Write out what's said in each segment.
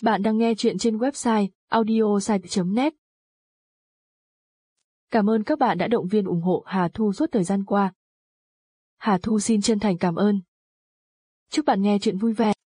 Bạn đang nghe chuyện trên website audiosite.net. Cảm ơn các bạn đã động viên ủng hộ Hà Thu suốt thời gian qua. Hà Thu xin chân thành cảm ơn. Chúc bạn nghe chuyện vui vẻ.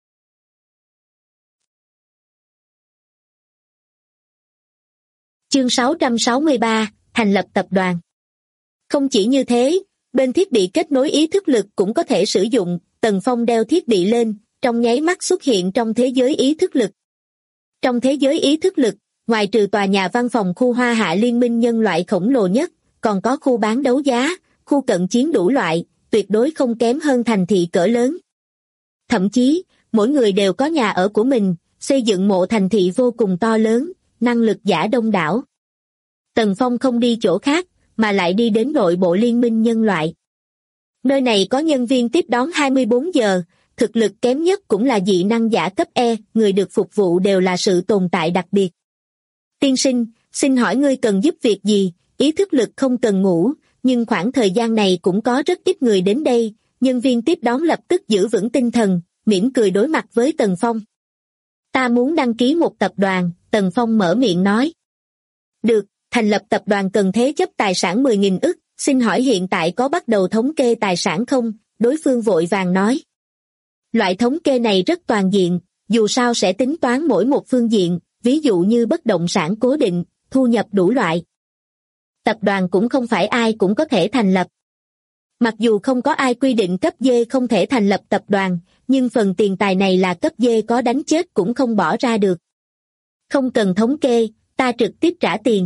Chương 663, thành lập tập đoàn. Không chỉ như thế, bên thiết bị kết nối ý thức lực cũng có thể sử dụng. Tần Phong đeo thiết bị lên, trong nháy mắt xuất hiện trong thế giới ý thức lực. Trong thế giới ý thức lực, ngoài trừ tòa nhà văn phòng khu Hoa Hạ Liên minh nhân loại khổng lồ nhất, còn có khu bán đấu giá, khu cận chiến đủ loại, tuyệt đối không kém hơn thành thị cỡ lớn. Thậm chí, mỗi người đều có nhà ở của mình, xây dựng mộ thành thị vô cùng to lớn, năng lực giả đông đảo. Tần Phong không đi chỗ khác, mà lại đi đến nội bộ Liên minh nhân loại. Nơi này có nhân viên tiếp đón 24 giờ, thực lực kém nhất cũng là dị năng giả cấp E, người được phục vụ đều là sự tồn tại đặc biệt. Tiên sinh, xin hỏi ngươi cần giúp việc gì? Ý thức lực không cần ngủ, nhưng khoảng thời gian này cũng có rất ít người đến đây. Nhân viên tiếp đón lập tức giữ vững tinh thần, mỉm cười đối mặt với Tần Phong. Ta muốn đăng ký một tập đoàn, Tần Phong mở miệng nói. Được, thành lập tập đoàn cần thế chấp tài sản 10.000 ức, xin hỏi hiện tại có bắt đầu thống kê tài sản không? Đối phương vội vàng nói. Loại thống kê này rất toàn diện, dù sao sẽ tính toán mỗi một phương diện, ví dụ như bất động sản cố định, thu nhập đủ loại. Tập đoàn cũng không phải ai cũng có thể thành lập. Mặc dù không có ai quy định cấp D không thể thành lập tập đoàn, nhưng phần tiền tài này là cấp D có đánh chết cũng không bỏ ra được. Không cần thống kê, ta trực tiếp trả tiền.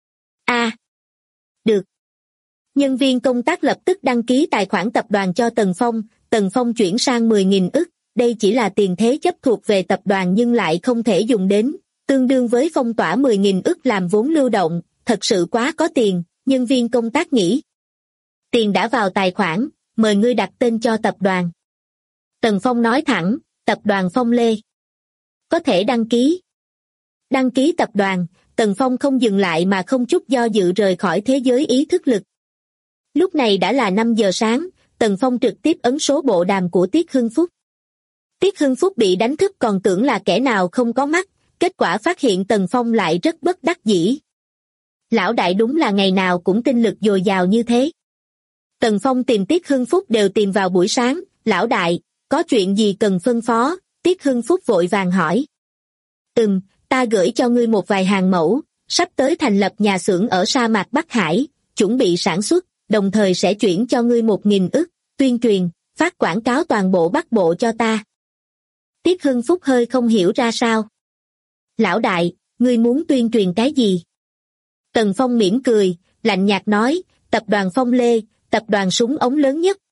Được. Nhân viên công tác lập tức đăng ký tài khoản tập đoàn cho Tần Phong chuyển sang 10.000 ức, đây chỉ là tiền thế chấp thuộc về tập đoàn nhưng lại không thể dùng đến, tương đương với phong tỏa 10.000 ức làm vốn lưu động, thật sự quá có tiền, nhân viên công tác nghĩ. Tiền đã vào tài khoản, mời ngươi đặt tên cho tập đoàn. Tần Phong nói thẳng, tập đoàn Phong Lê. Có thể đăng ký. Đăng ký tập đoàn, Tần Phong không dừng lại mà không chút do dự rời khỏi thế giới ý thức lực. Lúc này đã là 5 giờ sáng, Tần Phong trực tiếp ấn số bộ đàm của Tiết Hưng Phúc. Tiết Hưng Phúc bị đánh thức còn tưởng là kẻ nào không có mắt, kết quả phát hiện Tần Phong lại rất bất đắc dĩ. Lão đại đúng là ngày nào cũng tinh lực dồi dào như thế. Tần Phong tìm Tiết Hưng Phúc đều tìm vào buổi sáng, lão đại, có chuyện gì cần phân phó? Tiết Hưng Phúc vội vàng hỏi. Ta gửi cho ngươi một vài hàng mẫu, sắp tới thành lập nhà xưởng ở sa mạc Bắc Hải, chuẩn bị sản xuất, đồng thời sẽ chuyển cho ngươi 1.000 ức, tuyên truyền, phát quảng cáo toàn bộ Bắc Bộ cho ta. Tiết Hưng Phúc hơi không hiểu ra sao. Lão đại, ngươi muốn tuyên truyền cái gì? Tần Phong mỉm cười, lạnh nhạt nói, tập đoàn Phong Lê, tập đoàn súng ống lớn nhất.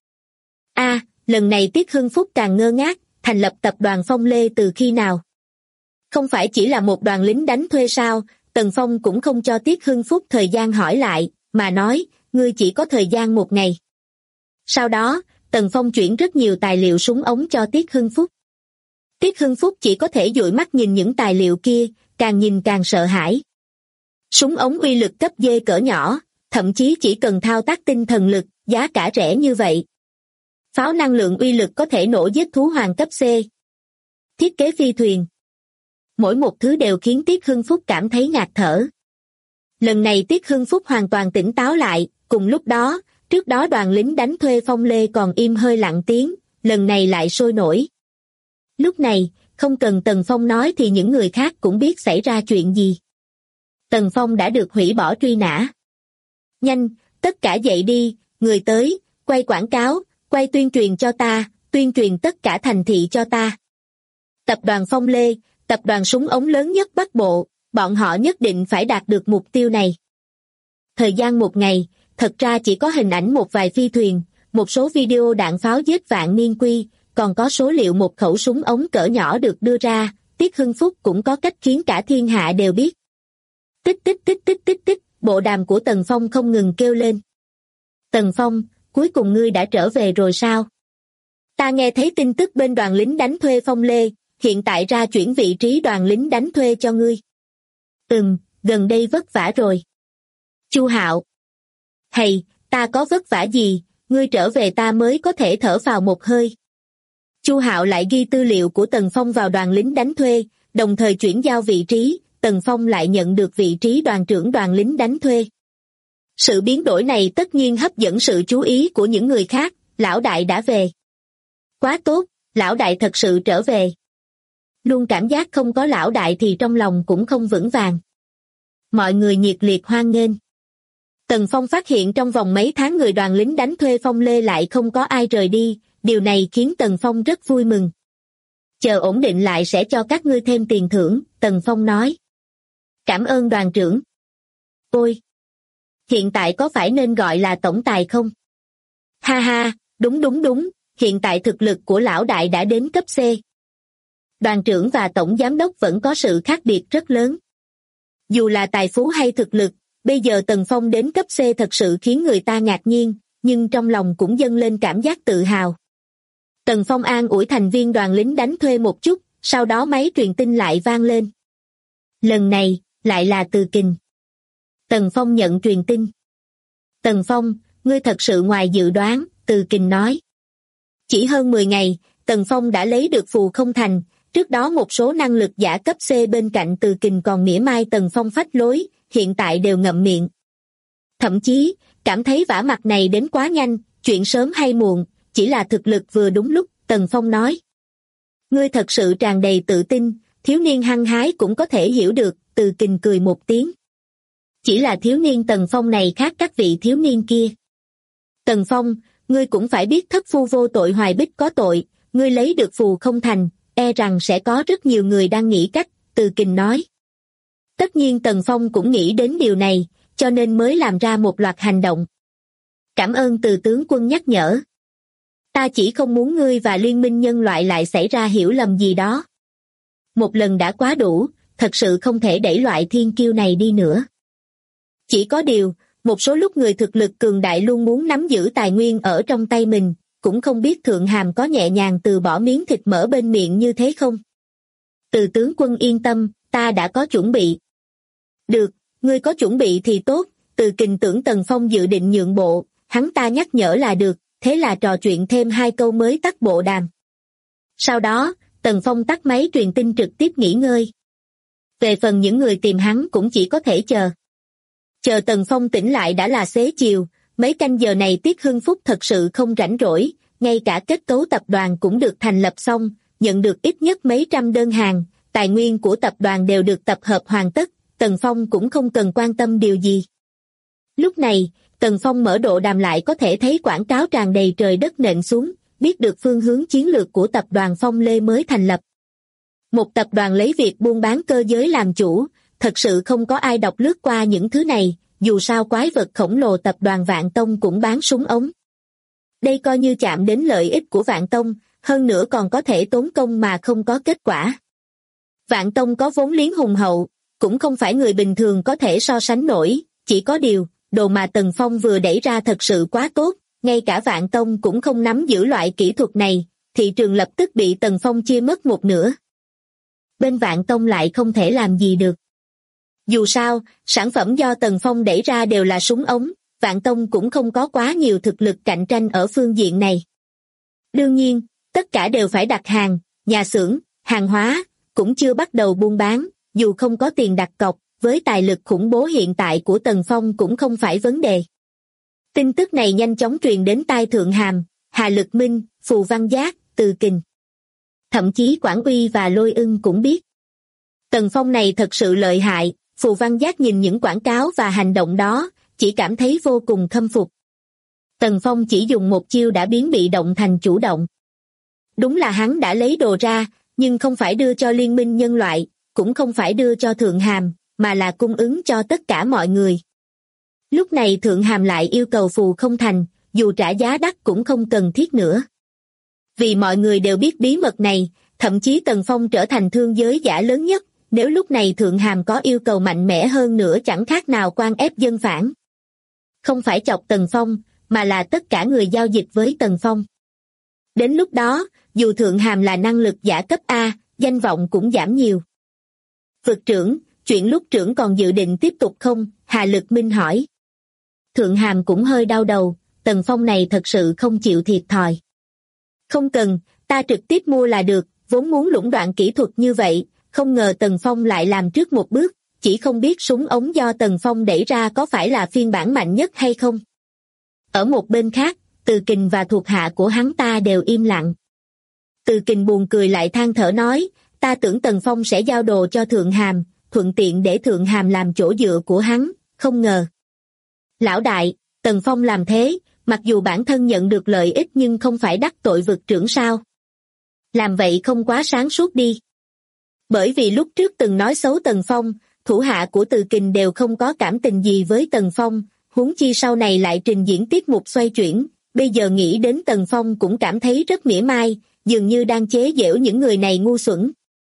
Lần này Tiết Hưng Phúc càng ngơ ngác, thành lập tập đoàn Phong Lê từ khi nào? Không phải chỉ là một đoàn lính đánh thuê sao? Tần Phong cũng không cho Tiết Hưng Phúc thời gian hỏi lại, mà nói, ngươi chỉ có thời gian 1 ngày. Sau đó, Tần Phong chuyển rất nhiều tài liệu súng ống cho Tiết Hưng Phúc. Tiết Hưng Phúc chỉ có thể dụi mắt nhìn những tài liệu kia, càng nhìn càng sợ hãi. Súng ống uy lực cấp D cỡ nhỏ, thậm chí chỉ cần thao tác tinh thần lực, giá cả rẻ như vậy. Pháo năng lượng uy lực có thể nổ giết thú hoàng cấp C. Thiết kế phi thuyền. Mỗi một thứ đều khiến Tiết Hưng Phúc cảm thấy ngạt thở. Lần này Tiết Hưng Phúc hoàn toàn tỉnh táo lại, cùng lúc đó, trước đó đoàn lính đánh thuê Phong Lê còn im hơi lặng tiếng, lần này lại sôi nổi. Lúc này, không cần Tần Phong nói thì những người khác cũng biết xảy ra chuyện gì. Tần Phong đã được hủy bỏ truy nã. Nhanh, tất cả dậy đi, người tới, quay quảng cáo, quay tuyên truyền cho ta, tuyên truyền tất cả thành thị cho ta. Tập đoàn Phong Lê, tập đoàn súng ống lớn nhất Bắc Bộ, bọn họ nhất định phải đạt được mục tiêu này. Thời gian 1 ngày, thật ra chỉ có hình ảnh một vài phi thuyền, một số video đạn pháo giết vạn niên quy, còn có số liệu một khẩu súng ống cỡ nhỏ được đưa ra, Tiết Hưng Phúc cũng có cách khiến cả thiên hạ đều biết. Tích tích tích tích tích tích, bộ đàm của Tần Phong không ngừng kêu lên. Tần Phong, cuối cùng ngươi đã trở về rồi sao? Ta nghe thấy tin tức bên đoàn lính đánh thuê Phong Lê, hiện tại ra chuyển vị trí đoàn lính đánh thuê cho ngươi. Gần đây vất vả rồi. Chu Hạo. Hầy, ta có vất vả gì, ngươi trở về ta mới có thể thở phào một hơi. Chu Hạo lại ghi tư liệu của Tần Phong vào đoàn lính đánh thuê, đồng thời chuyển giao vị trí, Tần Phong lại nhận được vị trí đoàn trưởng đoàn lính đánh thuê. Sự biến đổi này tất nhiên hấp dẫn sự chú ý của những người khác, lão đại đã về. Quá tốt, lão đại thật sự trở về. Luôn cảm giác không có lão đại thì trong lòng cũng không vững vàng. Mọi người nhiệt liệt hoan nghênh. Tần Phong phát hiện trong vòng mấy tháng người đoàn lính đánh thuê Phong Lê lại không có ai rời đi, điều này khiến Tần Phong rất vui mừng. Chờ ổn định lại sẽ cho các ngươi thêm tiền thưởng, Tần Phong nói. Cảm ơn đoàn trưởng. Ôi! Hiện tại có phải nên gọi là tổng tài không? Ha ha, đúng, hiện tại thực lực của lão đại đã đến cấp C. Đoàn trưởng và tổng giám đốc vẫn có sự khác biệt rất lớn. Dù là tài phú hay thực lực, bây giờ Tần Phong đến cấp C thật sự khiến người ta ngạc nhiên, nhưng trong lòng cũng dâng lên cảm giác tự hào. Tần Phong an ủi thành viên đoàn lính đánh thuê một chút, sau đó máy truyền tin lại vang lên. Lần này, lại là Từ Kình. Tần Phong nhận truyền tin. Tần Phong, ngươi thật sự ngoài dự đoán, Từ Kình nói. Chỉ hơn 10 ngày, Tần Phong đã lấy được phù không thành, trước đó một số năng lực giả cấp C bên cạnh Từ Kình còn mỉa mai Tần Phong phách lối, hiện tại đều ngậm miệng. Thậm chí, cảm thấy vả mặt này đến quá nhanh, chuyện sớm hay muộn, chỉ là thực lực vừa đúng lúc, Tần Phong nói. Ngươi thật sự tràn đầy tự tin, thiếu niên hăng hái cũng có thể hiểu được, Từ Kình cười một tiếng. Chỉ là thiếu niên Tần Phong này khác các vị thiếu niên kia. Tần Phong, ngươi cũng phải biết thất phu vô tội hoài bích có tội, ngươi lấy được phù không thành, e rằng sẽ có rất nhiều người đang nghĩ cách, Từ Kình nói. Tất nhiên Tần Phong cũng nghĩ đến điều này, cho nên mới làm ra một loạt hành động. Cảm ơn Từ tướng quân nhắc nhở. Ta chỉ không muốn ngươi và liên minh nhân loại lại xảy ra hiểu lầm gì đó. Một lần đã quá đủ, thật sự không thể đẩy loại thiên kiêu này đi nữa. Chỉ có điều, một số lúc người thực lực cường đại luôn muốn nắm giữ tài nguyên ở trong tay mình, cũng không biết Thượng Hàm có nhẹ nhàng từ bỏ miếng thịt mỡ bên miệng như thế không? Từ tướng quân yên tâm, ta đã có chuẩn bị. Được, ngươi có chuẩn bị thì tốt, Từ Kình tưởng Tần Phong dự định nhượng bộ, hắn ta nhắc nhở là được, thế là trò chuyện thêm 2 câu mới tắt bộ đàm. Sau đó, Tần Phong tắt máy truyền tin trực tiếp nghỉ ngơi. Về phần những người tìm hắn cũng chỉ có thể chờ. Chờ Tần Phong tỉnh lại đã là xế chiều, mấy canh giờ này Tiết Hưng Phúc thật sự không rảnh rỗi, ngay cả kết cấu tập đoàn cũng được thành lập xong, nhận được ít nhất mấy trăm đơn hàng, tài nguyên của tập đoàn đều được tập hợp hoàn tất, Tần Phong cũng không cần quan tâm điều gì. Lúc này, Tần Phong mở độ đàm lại có thể thấy quảng cáo tràn đầy trời đất nện xuống, biết được phương hướng chiến lược của tập đoàn Phong Lê mới thành lập. Một tập đoàn lấy việc buôn bán cơ giới làm chủ, thật sự không có ai đọc lướt qua những thứ này, dù sao quái vật khổng lồ tập đoàn Vạn Tông cũng bán súng ống. Đây coi như chạm đến lợi ích của Vạn Tông, hơn nữa còn có thể tốn công mà không có kết quả. Vạn Tông có vốn liếng hùng hậu, cũng không phải người bình thường có thể so sánh nổi, chỉ có điều, đồ mà Tần Phong vừa đẩy ra thật sự quá tốt, ngay cả Vạn Tông cũng không nắm giữ loại kỹ thuật này, thị trường lập tức bị Tần Phong chia mất một nửa. Bên Vạn Tông lại không thể làm gì được. Dù sao, sản phẩm do Tần Phong đẩy ra đều là súng ống, Vạn Tông cũng không có quá nhiều thực lực cạnh tranh ở phương diện này. Đương nhiên, tất cả đều phải đặt hàng, nhà xưởng, hàng hóa, cũng chưa bắt đầu buôn bán, dù không có tiền đặt cọc, với tài lực khủng bố hiện tại của Tần Phong cũng không phải vấn đề. Tin tức này nhanh chóng truyền đến tai Thượng Hàm, Hà Lực Minh, Phù Văn Giác, Từ Kình. Thậm chí Quảng Uy và Lôi Ưng cũng biết. Tần Phong này thật sự lợi hại, Phù Văn Giác nhìn những quảng cáo và hành động đó, chỉ cảm thấy vô cùng khâm phục. Tần Phong chỉ dùng một chiêu đã biến bị động thành chủ động. Đúng là hắn đã lấy đồ ra, nhưng không phải đưa cho liên minh nhân loại, cũng không phải đưa cho Thượng Hàm, mà là cung ứng cho tất cả mọi người. Lúc này Thượng Hàm lại yêu cầu phù không thành, dù trả giá đắt cũng không cần thiết nữa. Vì mọi người đều biết bí mật này, thậm chí Tần Phong trở thành thương giới giả lớn nhất, nếu lúc này Thượng Hàm có yêu cầu mạnh mẽ hơn nữa chẳng khác nào quan ép dân phản. Không phải chọc Tần Phong, mà là tất cả người giao dịch với Tần Phong. Đến lúc đó, dù Thượng Hàm là năng lực giả cấp A, danh vọng cũng giảm nhiều. Vực trưởng, chuyện lúc trưởng còn dự định tiếp tục không? Hà Lực Minh hỏi. Thượng Hàm cũng hơi đau đầu, Tần Phong này thật sự không chịu thiệt thòi. Không cần, ta trực tiếp mua là được, vốn muốn lũng đoạn kỹ thuật như vậy, không ngờ Tần Phong lại làm trước một bước, chỉ không biết súng ống do Tần Phong đẩy ra có phải là phiên bản mạnh nhất hay không. Ở một bên khác, Từ Kình và thuộc hạ của hắn ta đều im lặng. Từ Kình buồn cười lại than thở nói, ta tưởng Tần Phong sẽ giao đồ cho Thượng Hàm, thuận tiện để Thượng Hàm làm chỗ dựa của hắn, không ngờ. Lão đại, Tần Phong làm thế, mặc dù bản thân nhận được lợi ích nhưng không phải đắc tội vực trưởng sao. Làm vậy không quá sáng suốt đi. Bởi vì lúc trước từng nói xấu Tần Phong, thủ hạ của Từ Kình đều không có cảm tình gì với Tần Phong, huống chi sau này lại trình diễn tiết mục xoay chuyển, bây giờ nghĩ đến Tần Phong cũng cảm thấy rất mỉa mai, dường như đang chế giễu những người này ngu xuẩn.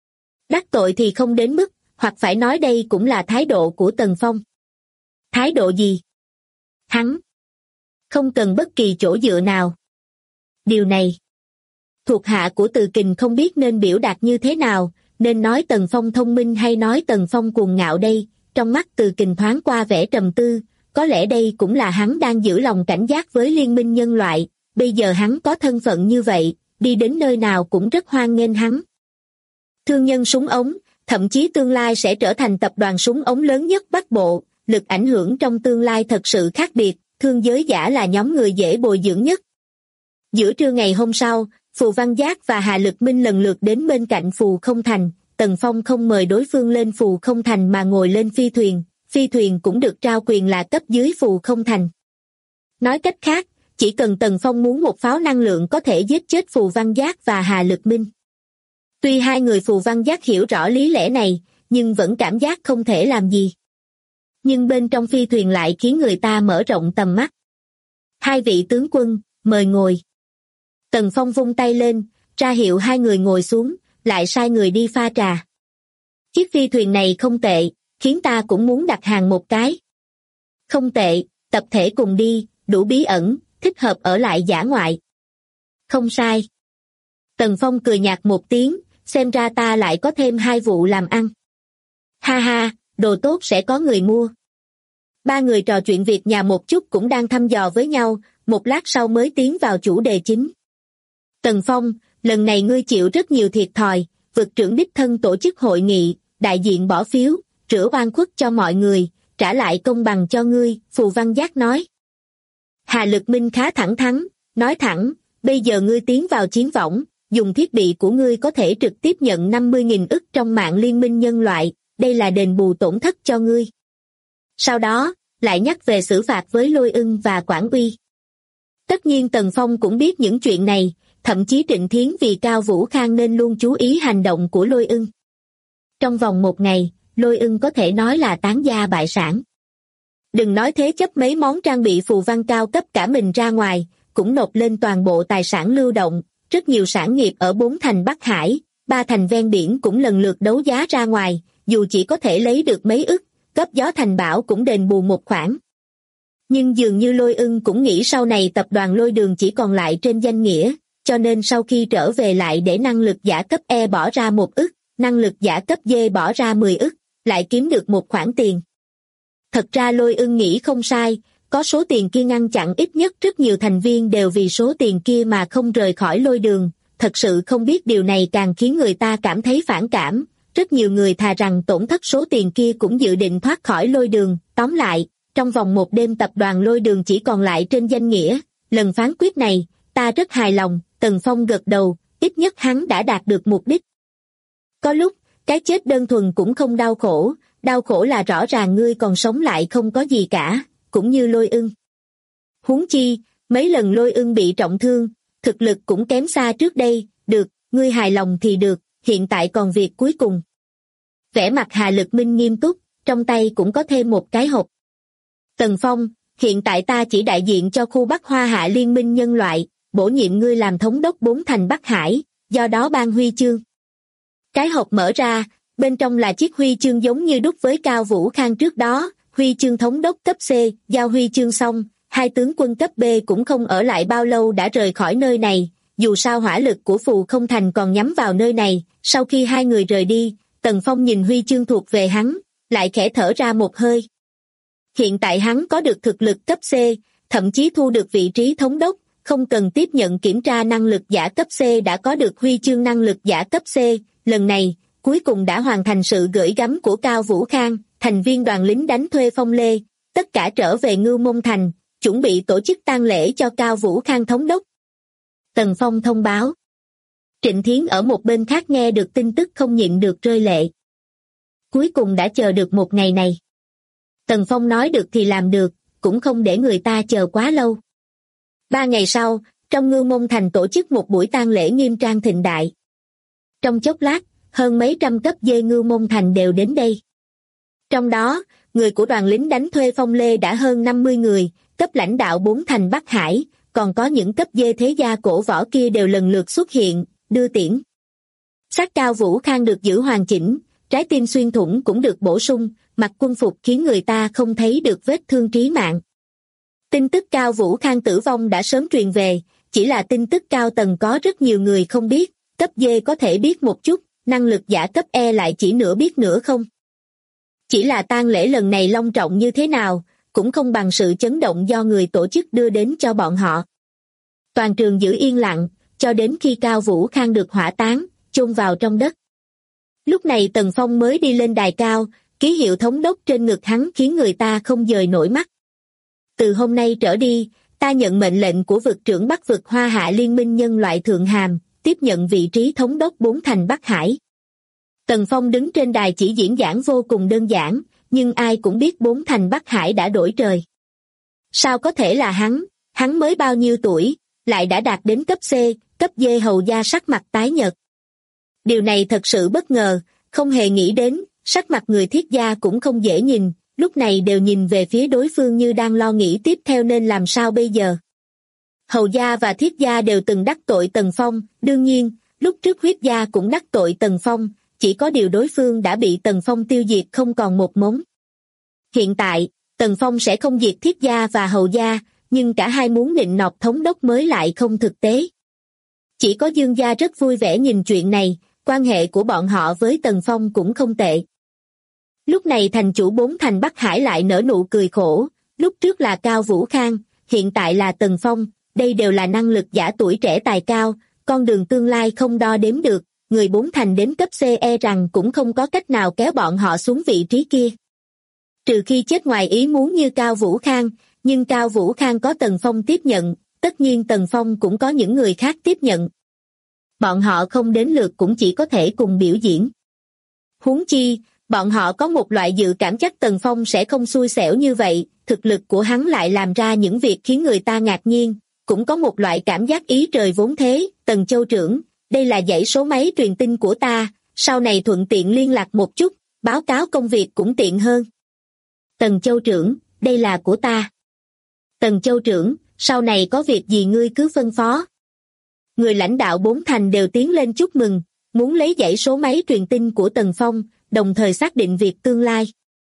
Đắc tội thì không đến mức, hoặc phải nói đây cũng là thái độ của Tần Phong. Thái độ gì? Hắn không cần bất kỳ chỗ dựa nào. Điều này, thuộc hạ của Từ Kình không biết nên biểu đạt như thế nào, nên nói Tần Phong thông minh hay nói Tần Phong cuồng ngạo đây. Trong mắt Từ Kình thoáng qua vẻ trầm tư, có lẽ đây cũng là hắn đang giữ lòng cảnh giác với liên minh nhân loại, bây giờ hắn có thân phận như vậy, đi đến nơi nào cũng rất hoan nghênh hắn. Thương nhân súng ống, thậm chí tương lai sẽ trở thành tập đoàn súng ống lớn nhất Bắc Bộ, lực ảnh hưởng trong tương lai thật sự khác biệt, thương giới giả là nhóm người dễ bồi dưỡng nhất. Giữa trưa ngày hôm sau, Phù Văn Giác và Hà Lực Minh lần lượt đến bên cạnh Phù Không Thành, Tần Phong không mời đối phương lên Phù Không Thành mà ngồi lên phi thuyền cũng được trao quyền là cấp dưới Phù Không Thành. Nói cách khác, chỉ cần Tần Phong muốn một pháo năng lượng có thể giết chết Phù Văn Giác và Hà Lực Minh. Tuy hai người Phù Văn Giác hiểu rõ lý lẽ này, nhưng vẫn cảm giác không thể làm gì. Nhưng bên trong phi thuyền lại khiến người ta mở rộng tầm mắt. Hai vị tướng quân, mời ngồi. Tần Phong vung tay lên, ra hiệu hai người ngồi xuống, lại sai người đi pha trà. Chiếc phi thuyền này không tệ, khiến ta cũng muốn đặt hàng một cái. Không tệ, tập thể cùng đi, đủ bí ẩn, thích hợp ở lại dã ngoại. Không sai. Tần Phong cười nhạt một tiếng, xem ra ta lại có thêm 2 vụ làm ăn. Ha ha, đồ tốt sẽ có người mua. Ba người trò chuyện việc nhà một chút cũng đang thăm dò với nhau, một lát sau mới tiến vào chủ đề chính. Tần Phong, lần này ngươi chịu rất nhiều thiệt thòi, vực trưởng đích thân tổ chức hội nghị, đại diện bỏ phiếu, rửa oan khuất cho mọi người, trả lại công bằng cho ngươi, Phù Văn Giác nói. Hà Lực Minh khá thẳng thắn, nói thẳng, bây giờ ngươi tiến vào chiến võng, dùng thiết bị của ngươi có thể trực tiếp nhận 50.000 ức trong mạng liên minh nhân loại, đây là đền bù tổn thất cho ngươi. Sau đó, lại nhắc về xử phạt với Lôi Ưng và Quảng Uy. Tất nhiên Tần Phong cũng biết những chuyện này, thậm chí Trịnh Thiến vì Cao Vũ Khang nên luôn chú ý hành động của Lôi Ưng. Trong vòng 1 ngày, Lôi Ưng có thể nói là tán gia bại sản. Đừng nói thế chấp mấy món trang bị phù văn cao cấp cả mình ra ngoài, cũng nộp lên toàn bộ tài sản lưu động, rất nhiều sản nghiệp ở 4 thành Bắc Hải, 3 thành ven biển cũng lần lượt đấu giá ra ngoài, dù chỉ có thể lấy được mấy ức, cấp gió thành bảo cũng đền bù một khoản. Nhưng dường như Lôi Ưng cũng nghĩ sau này tập đoàn Lôi Đường chỉ còn lại trên danh nghĩa, cho nên sau khi trở về lại để năng lực giả cấp E bỏ ra 1 ức, năng lực giả cấp D bỏ ra 10 ức, lại kiếm được một khoản tiền. Thật ra Lôi Ưng nghĩ không sai, có số tiền kia ngăn chặn ít nhất rất nhiều thành viên đều vì số tiền kia mà không rời khỏi Lôi Đường, thật sự không biết điều này càng khiến người ta cảm thấy phản cảm, rất nhiều người thà rằng tổn thất số tiền kia cũng dự định thoát khỏi Lôi Đường. Tóm lại, trong vòng 1 đêm tập đoàn Lôi Đường chỉ còn lại trên danh nghĩa, lần phán quyết này, ta rất hài lòng, Tần Phong gật đầu, ít nhất hắn đã đạt được mục đích. Có lúc, cái chết đơn thuần cũng không đau khổ là rõ ràng ngươi còn sống lại không có gì cả, cũng như Lôi Ưng. Huống chi, mấy lần Lôi Ưng bị trọng thương, thực lực cũng kém xa trước đây, được, ngươi hài lòng thì được, hiện tại còn việc cuối cùng. Vẻ mặt Hà Lực Minh nghiêm túc, trong tay cũng có thêm một cái hộp. Tần Phong, hiện tại ta chỉ đại diện cho khu Bắc Hoa Hạ Liên minh nhân loại, bổ nhiệm ngươi làm thống đốc 4 thành Bắc Hải, do đó ban huy chương. Cái hộp mở ra, bên trong là chiếc huy chương giống như đúc với Cao Vũ Khang trước đó, huy chương thống đốc cấp C, giao huy chương xong, 2 tướng quân cấp B cũng không ở lại bao lâu đã rời khỏi nơi này, dù sao hỏa lực của Phù Không Thành còn nhắm vào nơi này. Sau khi 2 người rời đi, Tần Phong nhìn huy chương thuộc về hắn, lại khẽ thở ra một hơi. Hiện tại hắn có được thực lực cấp C, thậm chí thu được vị trí thống đốc, không cần tiếp nhận kiểm tra năng lực giả cấp C đã có được huy chương năng lực giả cấp C, lần này, cuối cùng đã hoàn thành sự gửi gắm của Cao Vũ Khang, thành viên đoàn lính đánh thuê Phong Lê, tất cả trở về Ngưu Mông Thành, chuẩn bị tổ chức tang lễ cho Cao Vũ Khang thống đốc. Tần Phong thông báo. Trịnh Thiến ở một bên khác nghe được tin tức không nhịn được rơi lệ. Cuối cùng đã chờ được một ngày này. Tần Phong nói được thì làm được, cũng không để người ta chờ quá lâu. 3 ngày sau, trong Ngưu Mông Thành tổ chức một buổi tang lễ nghiêm trang thịnh đại. Trong chốc lát, hơn mấy trăm cấp dê Ngưu Mông Thành đều đến đây. Trong đó, người của đoàn lính đánh thuê Phong Lê đã hơn 50 người, cấp lãnh đạo 4 thành Bắc Hải, còn có những cấp dê thế gia cổ võ kia đều lần lượt xuất hiện, đưa tiễn. Xác Cao Vũ Khang được giữ hoàn chỉnh, trái tim xuyên thủng cũng được bổ sung, mặc quân phục khiến người ta không thấy được vết thương trí mạng. Tin tức Cao Vũ Khang tử vong đã sớm truyền về, chỉ là tin tức cao tầng có rất nhiều người không biết, cấp D có thể biết một chút, năng lực giả cấp E lại chỉ nửa biết nửa không. Chỉ là tang lễ lần này long trọng như thế nào, cũng không bằng sự chấn động do người tổ chức đưa đến cho bọn họ. Toàn trường giữ yên lặng, cho đến khi Cao Vũ Khang được hỏa táng, chôn vào trong đất. Lúc này Tần Phong mới đi lên đài cao, ký hiệu thống đốc trên ngực hắn khiến người ta không dời nổi mắt. Từ hôm nay trở đi, ta nhận mệnh lệnh của vực trưởng Bắc vực Hoa Hạ Liên minh nhân loại Thượng Hàm, tiếp nhận vị trí thống đốc 4 thành Bắc Hải. Tần Phong đứng trên đài chỉ diễn giảng vô cùng đơn giản, nhưng ai cũng biết 4 thành Bắc Hải đã đổi trời. Sao có thể là hắn mới bao nhiêu tuổi, lại đã đạt đến cấp C, cấp D hầu gia sắc mặt tái nhợt. Điều này thật sự bất ngờ, không hề nghĩ đến, sắc mặt người Thiết gia cũng không dễ nhìn, lúc này đều nhìn về phía đối phương như đang lo nghĩ tiếp theo nên làm sao bây giờ. Hầu gia và Thiết gia đều từng đắc tội Tần Phong, đương nhiên, lúc trước Huyết gia cũng đắc tội Tần Phong, chỉ có điều đối phương đã bị Tần Phong tiêu diệt không còn một mống. Hiện tại, Tần Phong sẽ không diệt Thiết gia và Hầu gia, nhưng cả hai muốn nịnh nọt thống đốc mới lại không thực tế. Chỉ có Dương gia rất vui vẻ nhìn chuyện này, quan hệ của bọn họ với Tần Phong cũng không tệ. Lúc này thành chủ 4 thành Bắc Hải lại nở nụ cười khổ, lúc trước là Cao Vũ Khang, hiện tại là Tần Phong, đây đều là năng lực giả tuổi trẻ tài cao, con đường tương lai không đo đếm được, người 4 thành đến cấp C e rằng cũng không có cách nào kéo bọn họ xuống vị trí kia. Trừ khi chết ngoài ý muốn như Cao Vũ Khang, nhưng Cao Vũ Khang có Tần Phong tiếp nhận, tất nhiên Tần Phong cũng có những người khác tiếp nhận. Bọn họ không đến lượt cũng chỉ có thể cùng biểu diễn. Huống chi, bọn họ có một loại dự cảm chắc Tần Phong sẽ không xui xẻo như vậy, thực lực của hắn lại làm ra những việc khiến người ta ngạc nhiên, cũng có một loại cảm giác ý trời vốn thế. Tần Châu trưởng, đây là dãy số máy truyền tin của ta, sau này thuận tiện liên lạc một chút, báo cáo công việc cũng tiện hơn. Tần Châu trưởng, đây là của ta. Tần Châu trưởng, sau này có việc gì ngươi cứ phân phó. Người lãnh đạo 4 thành đều tiến lên chúc mừng, muốn lấy dãy số máy truyền tin của Tần Phong, đồng thời xác định việc tương lai.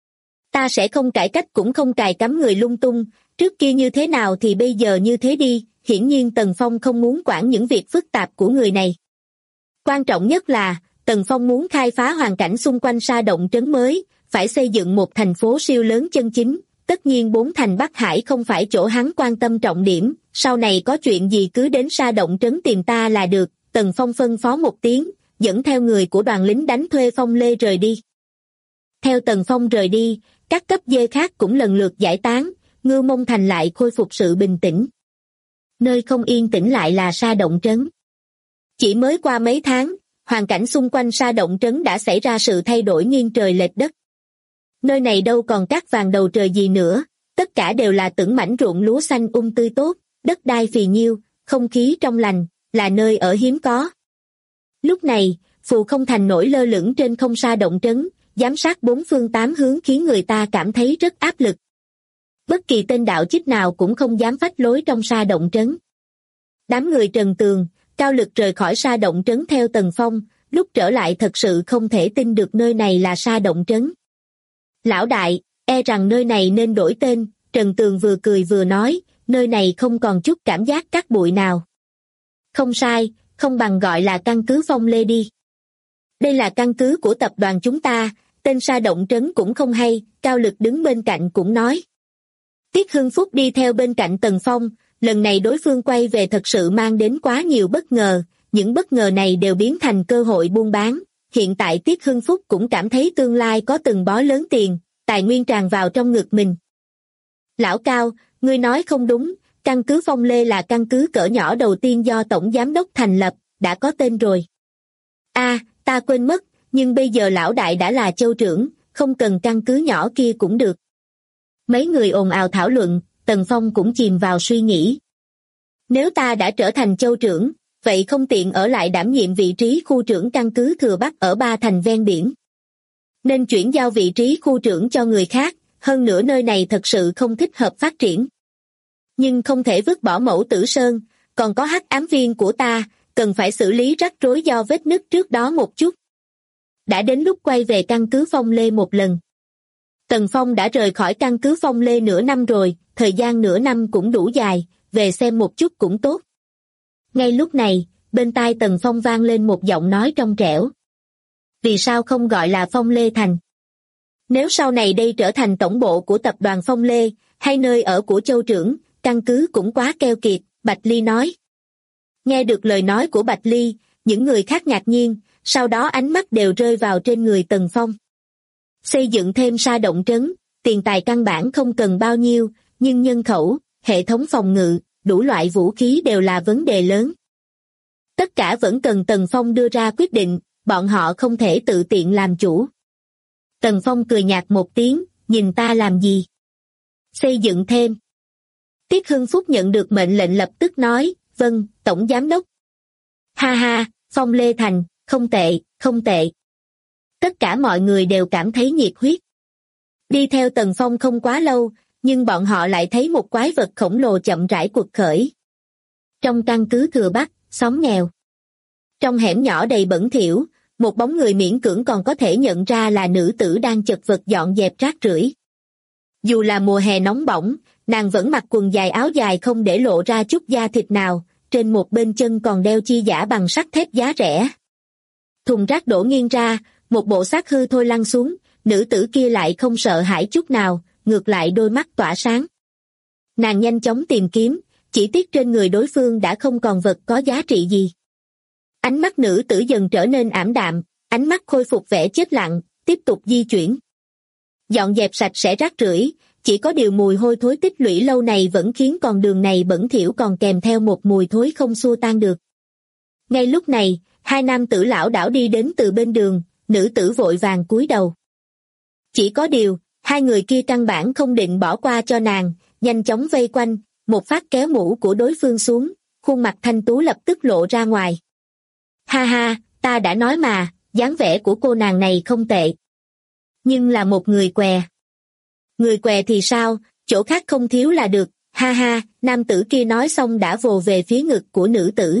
Ta sẽ không cải cách cũng không cài cắm người lung tung, trước kia như thế nào thì bây giờ như thế đi, hiển nhiên Tần Phong không muốn quản những việc phức tạp của người này. Quan trọng nhất là, Tần Phong muốn khai phá hoàn cảnh xung quanh Sa Động Trấn mới, phải xây dựng một thành phố siêu lớn chân chính, tất nhiên 4 thành Bắc Hải không phải chỗ hắn quan tâm trọng điểm, sau này có chuyện gì cứ đến Sa Động Trấn tìm ta là được. Tần Phong phân phó một tiếng, dẫn theo người của đoàn lính đánh thuê Phong Lê rời đi. Theo Tần Phong rời đi, các cấp dê khác cũng lần lượt giải tán, Ngưu Mông Thành lại khôi phục sự bình tĩnh. Nơi không yên tĩnh lại là Sa Động Trấn. Chỉ mới qua mấy tháng, hoàn cảnh xung quanh Sa Động Trấn đã xảy ra sự thay đổi nghiêng trời lệch đất. Nơi này đâu còn cát vàng đầu trời gì nữa, tất cả đều là từng mảnh ruộng lúa xanh tươi tốt, đất đai phì nhiêu, không khí trong lành, là nơi ở hiếm có. Lúc này, Phù Không Thành nổi lơ lửng trên không Sa Động Trấn, giám sát 4 phương 8 hướng khiến người ta cảm thấy rất áp lực. Bất kỳ tên đạo chích nào cũng không dám phách lối trong Sa Động Trấn. Đám người Trần Tường, Cao Lực rời khỏi Sa Động Trấn theo Tần Phong, lúc trở lại thật sự không thể tin được nơi này là Sa Động Trấn. Lão đại, e rằng nơi này nên đổi tên, Trần Tường vừa cười vừa nói, nơi này không còn chút cảm giác cát bụi nào. Không sai, không bằng gọi là căn cứ Phong Lê đi. Đây là căn cứ của tập đoàn chúng ta, tên Sa Động Trấn cũng không hay, Cao Lực đứng bên cạnh cũng nói. Tiết Hưng Phúc đi theo bên cạnh Tần Phong, lần này đối phương quay về thật sự mang đến quá nhiều bất ngờ, những bất ngờ này đều biến thành cơ hội buôn bán, hiện tại Tiết Hưng Phúc cũng cảm thấy tương lai có từng bó lớn tiền, tài nguyên tràn vào trong ngực mình. Lão Cao, ngươi nói không đúng, căn cứ Phong Lê là căn cứ cỡ nhỏ đầu tiên do Tổng Giám đốc thành lập, đã có tên rồi. Ta quên mất, nhưng bây giờ lão đại đã là châu trưởng, không cần căn cứ nhỏ kia cũng được. Mấy người ồn ào thảo luận, Tần Phong cũng chìm vào suy nghĩ. Nếu ta đã trở thành châu trưởng, vậy không tiện ở lại đảm nhiệm vị trí khu trưởng căn cứ Thừa Bắc ở Ba Thành ven biển. Nên chuyển giao vị trí khu trưởng cho người khác, hơn nữa nơi này thật sự không thích hợp phát triển. Nhưng không thể vứt bỏ Mẫu Tử Sơn, còn có hắc ám viên của ta, cần phải xử lý rắc rối do vết nứt trước đó một chút. Đã đến lúc quay về căn cứ Phong Lê một lần. Tần Phong đã rời khỏi căn cứ Phong Lê nửa năm rồi, thời gian nửa năm cũng đủ dài, về xem một chút cũng tốt. Ngay lúc này, bên tai Tần Phong vang lên một giọng nói trong trẻo. Vì sao không gọi là Phong Lê Thành? Nếu sau này đây trở thành tổng bộ của tập đoàn Phong Lê, hay nơi ở của châu trưởng, căn cứ cũng quá keo kiệt, Bạch Ly nói. Nghe được lời nói của Bạch Ly, những người khác ngạc nhiên, sau đó ánh mắt đều rơi vào trên người Tần Phong. Xây dựng thêm sa động trấn, tiền tài căn bản không cần bao nhiêu, nhưng nhân khẩu, hệ thống phòng ngự, đủ loại vũ khí đều là vấn đề lớn. Tất cả vẫn cần Tần Phong đưa ra quyết định, bọn họ không thể tự tiện làm chủ. Tần Phong cười nhạt một tiếng, nhìn ta làm gì? Xây dựng thêm. Tiết Hưng Phúc nhận được mệnh lệnh lập tức nói, vâng, Tổng Giám đốc. Ha ha, Phong Lê Thành, không tệ, không tệ. Tất cả mọi người đều cảm thấy nhiệt huyết. Đi theo Tần Phong không quá lâu, nhưng bọn họ lại thấy một quái vật khổng lồ chậm rãi quật khởi. Trong căn cứ Thừa Bắc, xóm nghèo. Trong hẻm nhỏ đầy bẩn thỉu, một bóng người miễn cưỡng còn có thể nhận ra là nữ tử đang chật vật dọn dẹp rác rưởi. Dù là mùa hè nóng bỏng, nàng vẫn mặc quần dài áo dài không để lộ ra chút da thịt nào, trên một bên chân còn đeo chi giả bằng sắt thép giá rẻ. Thùng rác đổ nghiêng ra, một bộ xác hư thôi lăn xuống, nữ tử kia lại không sợ hãi chút nào, ngược lại đôi mắt tỏa sáng. Nàng nhanh chóng tìm kiếm, chỉ tiếc trên người đối phương đã không còn vật có giá trị gì. Ánh mắt nữ tử dần trở nên ảm đạm, ánh mắt khôi phục vẻ chết lặng, tiếp tục di chuyển. Dọn dẹp sạch sẽ rác rưởi, chỉ có điều mùi hôi thối tích lũy lâu này vẫn khiến con đường này bẩn thỉu còn kèm theo một mùi thối không xua tan được. Ngay lúc này, hai nam tử lão đảo đi đến từ bên đường, nữ tử vội vàng cúi đầu. Chỉ có điều, hai người kia căn bản không định bỏ qua cho nàng, nhanh chóng vây quanh, một phát kéo mũ của đối phương xuống, khuôn mặt thanh tú lập tức lộ ra ngoài. Ha ha, ta đã nói mà, dáng vẻ của cô nàng này không tệ. Nhưng là một người què. Người què thì sao, chỗ khác không thiếu là được, ha ha, nam tử kia nói xong đã vồ về phía ngực của nữ tử.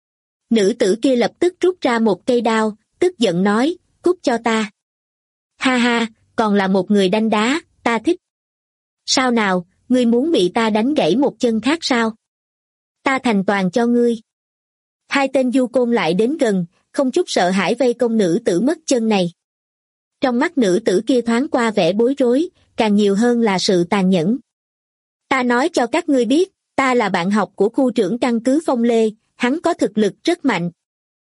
Nữ tử kia lập tức rút ra một cây đao, tức giận nói, cút cho ta. Ha ha, còn là một người đanh đá, ta thích. Sao nào, ngươi muốn bị ta đánh gãy một chân khác sao? Ta thành toàn cho ngươi. Hai tên du côn lại đến gần, không chút sợ hãi vây công nữ tử mất chân này. Trong mắt nữ tử kia thoáng qua vẻ bối rối, càng nhiều hơn là sự tàn nhẫn. Ta nói cho các ngươi biết, ta là bạn học của khu trưởng căn cứ Phong Lê, hắn có thực lực rất mạnh.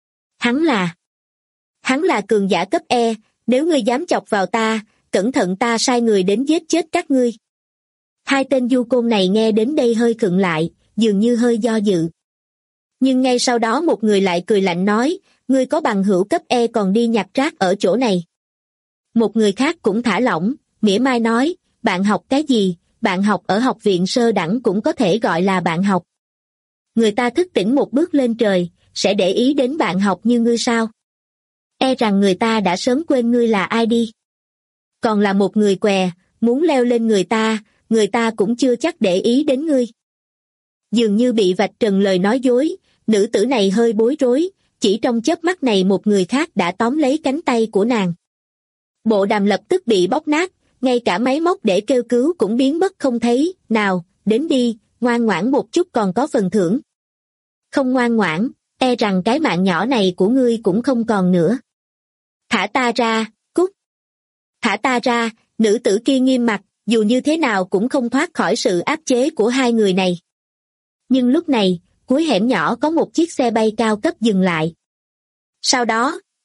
Hắn là cường giả cấp E, nếu ngươi dám chọc vào ta, cẩn thận ta sai người đến giết chết các ngươi. Hai tên du côn này nghe đến đây hơi khựng lại, dường như hơi do dự. Nhưng ngay sau đó một người lại cười lạnh nói, ngươi có bằng hữu cấp E còn đi nhặt rác ở chỗ này. Một người khác cũng thả lỏng, mỉa mai nói, bạn học cái gì, bạn học ở học viện sơ đẳng cũng có thể gọi là bạn học. Người ta thức tỉnh một bước lên trời, sẽ để ý đến bạn học như ngươi sao? E rằng người ta đã sớm quên ngươi là ai đi. Còn là một người què, muốn leo lên người ta cũng chưa chắc để ý đến ngươi. Dường như bị vạch trần lời nói dối, nữ tử này hơi bối rối, chỉ trong chớp mắt này một người khác đã tóm lấy cánh tay của nàng. Bộ đàm lập tức bị bóc nát, ngay cả máy móc để kêu cứu cũng biến mất không thấy, nào, đến đi, ngoan ngoãn một chút còn có phần thưởng. Không ngoan ngoãn, e rằng cái mạng nhỏ này của ngươi cũng không còn nữa. Thả ta ra, cút. Thả ta ra, nữ tử kia nghiêm mặt, dù như thế nào cũng không thoát khỏi sự áp chế của hai người này. Nhưng lúc này, cuối hẻm nhỏ có một chiếc xe bay cao cấp dừng lại. Sau đó,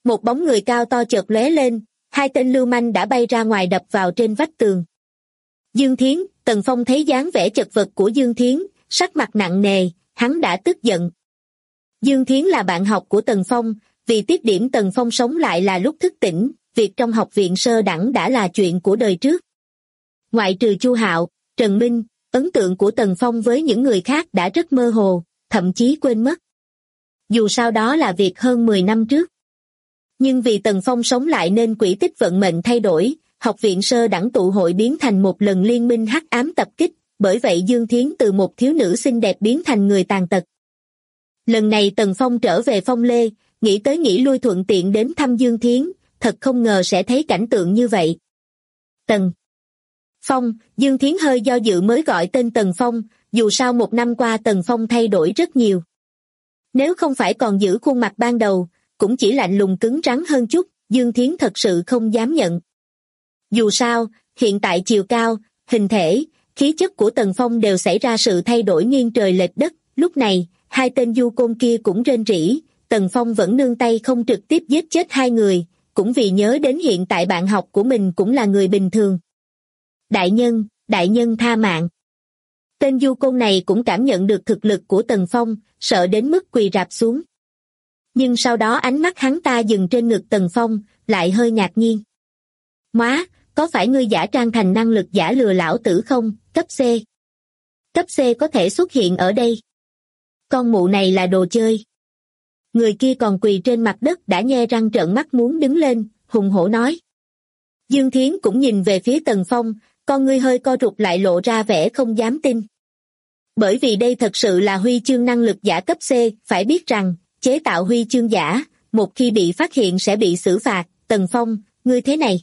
Một bóng người cao to chợt lóe lên, hai tên lưu manh đã bay ra ngoài đập vào trên vách tường. Dương Thiến, Tần Phong thấy dáng vẻ chật vật của Dương Thiến, sắc mặt nặng nề, hắn đã tức giận. Dương Thiến là bạn học của Tần Phong, vì tiết điểm Tần Phong sống lại là lúc thức tỉnh, việc trong học viện sơ đẳng đã là chuyện của đời trước. Ngoại trừ Chu Hạo, Trần Minh, ấn tượng của Tần Phong với những người khác đã rất mơ hồ, thậm chí quên mất. Dù sao đó là việc hơn 10 năm trước. Nhưng vì Tần Phong sống lại nên quỹ tích vận mệnh thay đổi, học viện sơ đẳng tụ hội biến thành một lần liên minh hắc ám tập kích, bởi vậy Dương Thiến từ một thiếu nữ xinh đẹp biến thành người tàn tật. Lần này Tần Phong trở về Phong Lê, nghĩ tới nghĩ lui thuận tiện đến thăm Dương Thiến, thật không ngờ sẽ thấy cảnh tượng như vậy. Tần Phong, Dương Thiến hơi do dự mới gọi tên Tần Phong, dù sao một năm qua Tần Phong thay đổi rất nhiều. Nếu không phải còn giữ khuôn mặt ban đầu, cũng chỉ lạnh lùng cứng rắn hơn chút, Dương Thiến thật sự không dám nhận. Dù sao, hiện tại chiều cao, hình thể, khí chất của Tần Phong đều xảy ra sự thay đổi nghiêng trời lệch đất, lúc này, hai tên du côn kia cũng rên rỉ, Tần Phong vẫn nương tay không trực tiếp giết chết hai người, cũng vì nhớ đến hiện tại bạn học của mình cũng là người bình thường. Đại nhân tha mạng. Tên du côn này cũng cảm nhận được thực lực của Tần Phong, sợ đến mức quỳ rạp xuống. Nhưng sau đó ánh mắt hắn ta dừng trên ngực Tần Phong, lại hơi ngạc nhiên. Móa, có phải ngươi giả trang thành năng lực giả lừa lão tử không, cấp C? Cấp C có thể xuất hiện ở đây. Con mụ này là đồ chơi. Người kia còn quỳ trên mặt đất đã nhe răng trợn mắt muốn đứng lên, hùng hổ nói. Dương Thiến cũng nhìn về phía Tần Phong, con ngươi hơi co rụt lại lộ ra vẻ không dám tin. Bởi vì đây thật sự là huy chương năng lực giả cấp C, phải biết rằng, chế tạo huy chương giả, một khi bị phát hiện sẽ bị xử phạt. Tần Phong, ngươi thế này.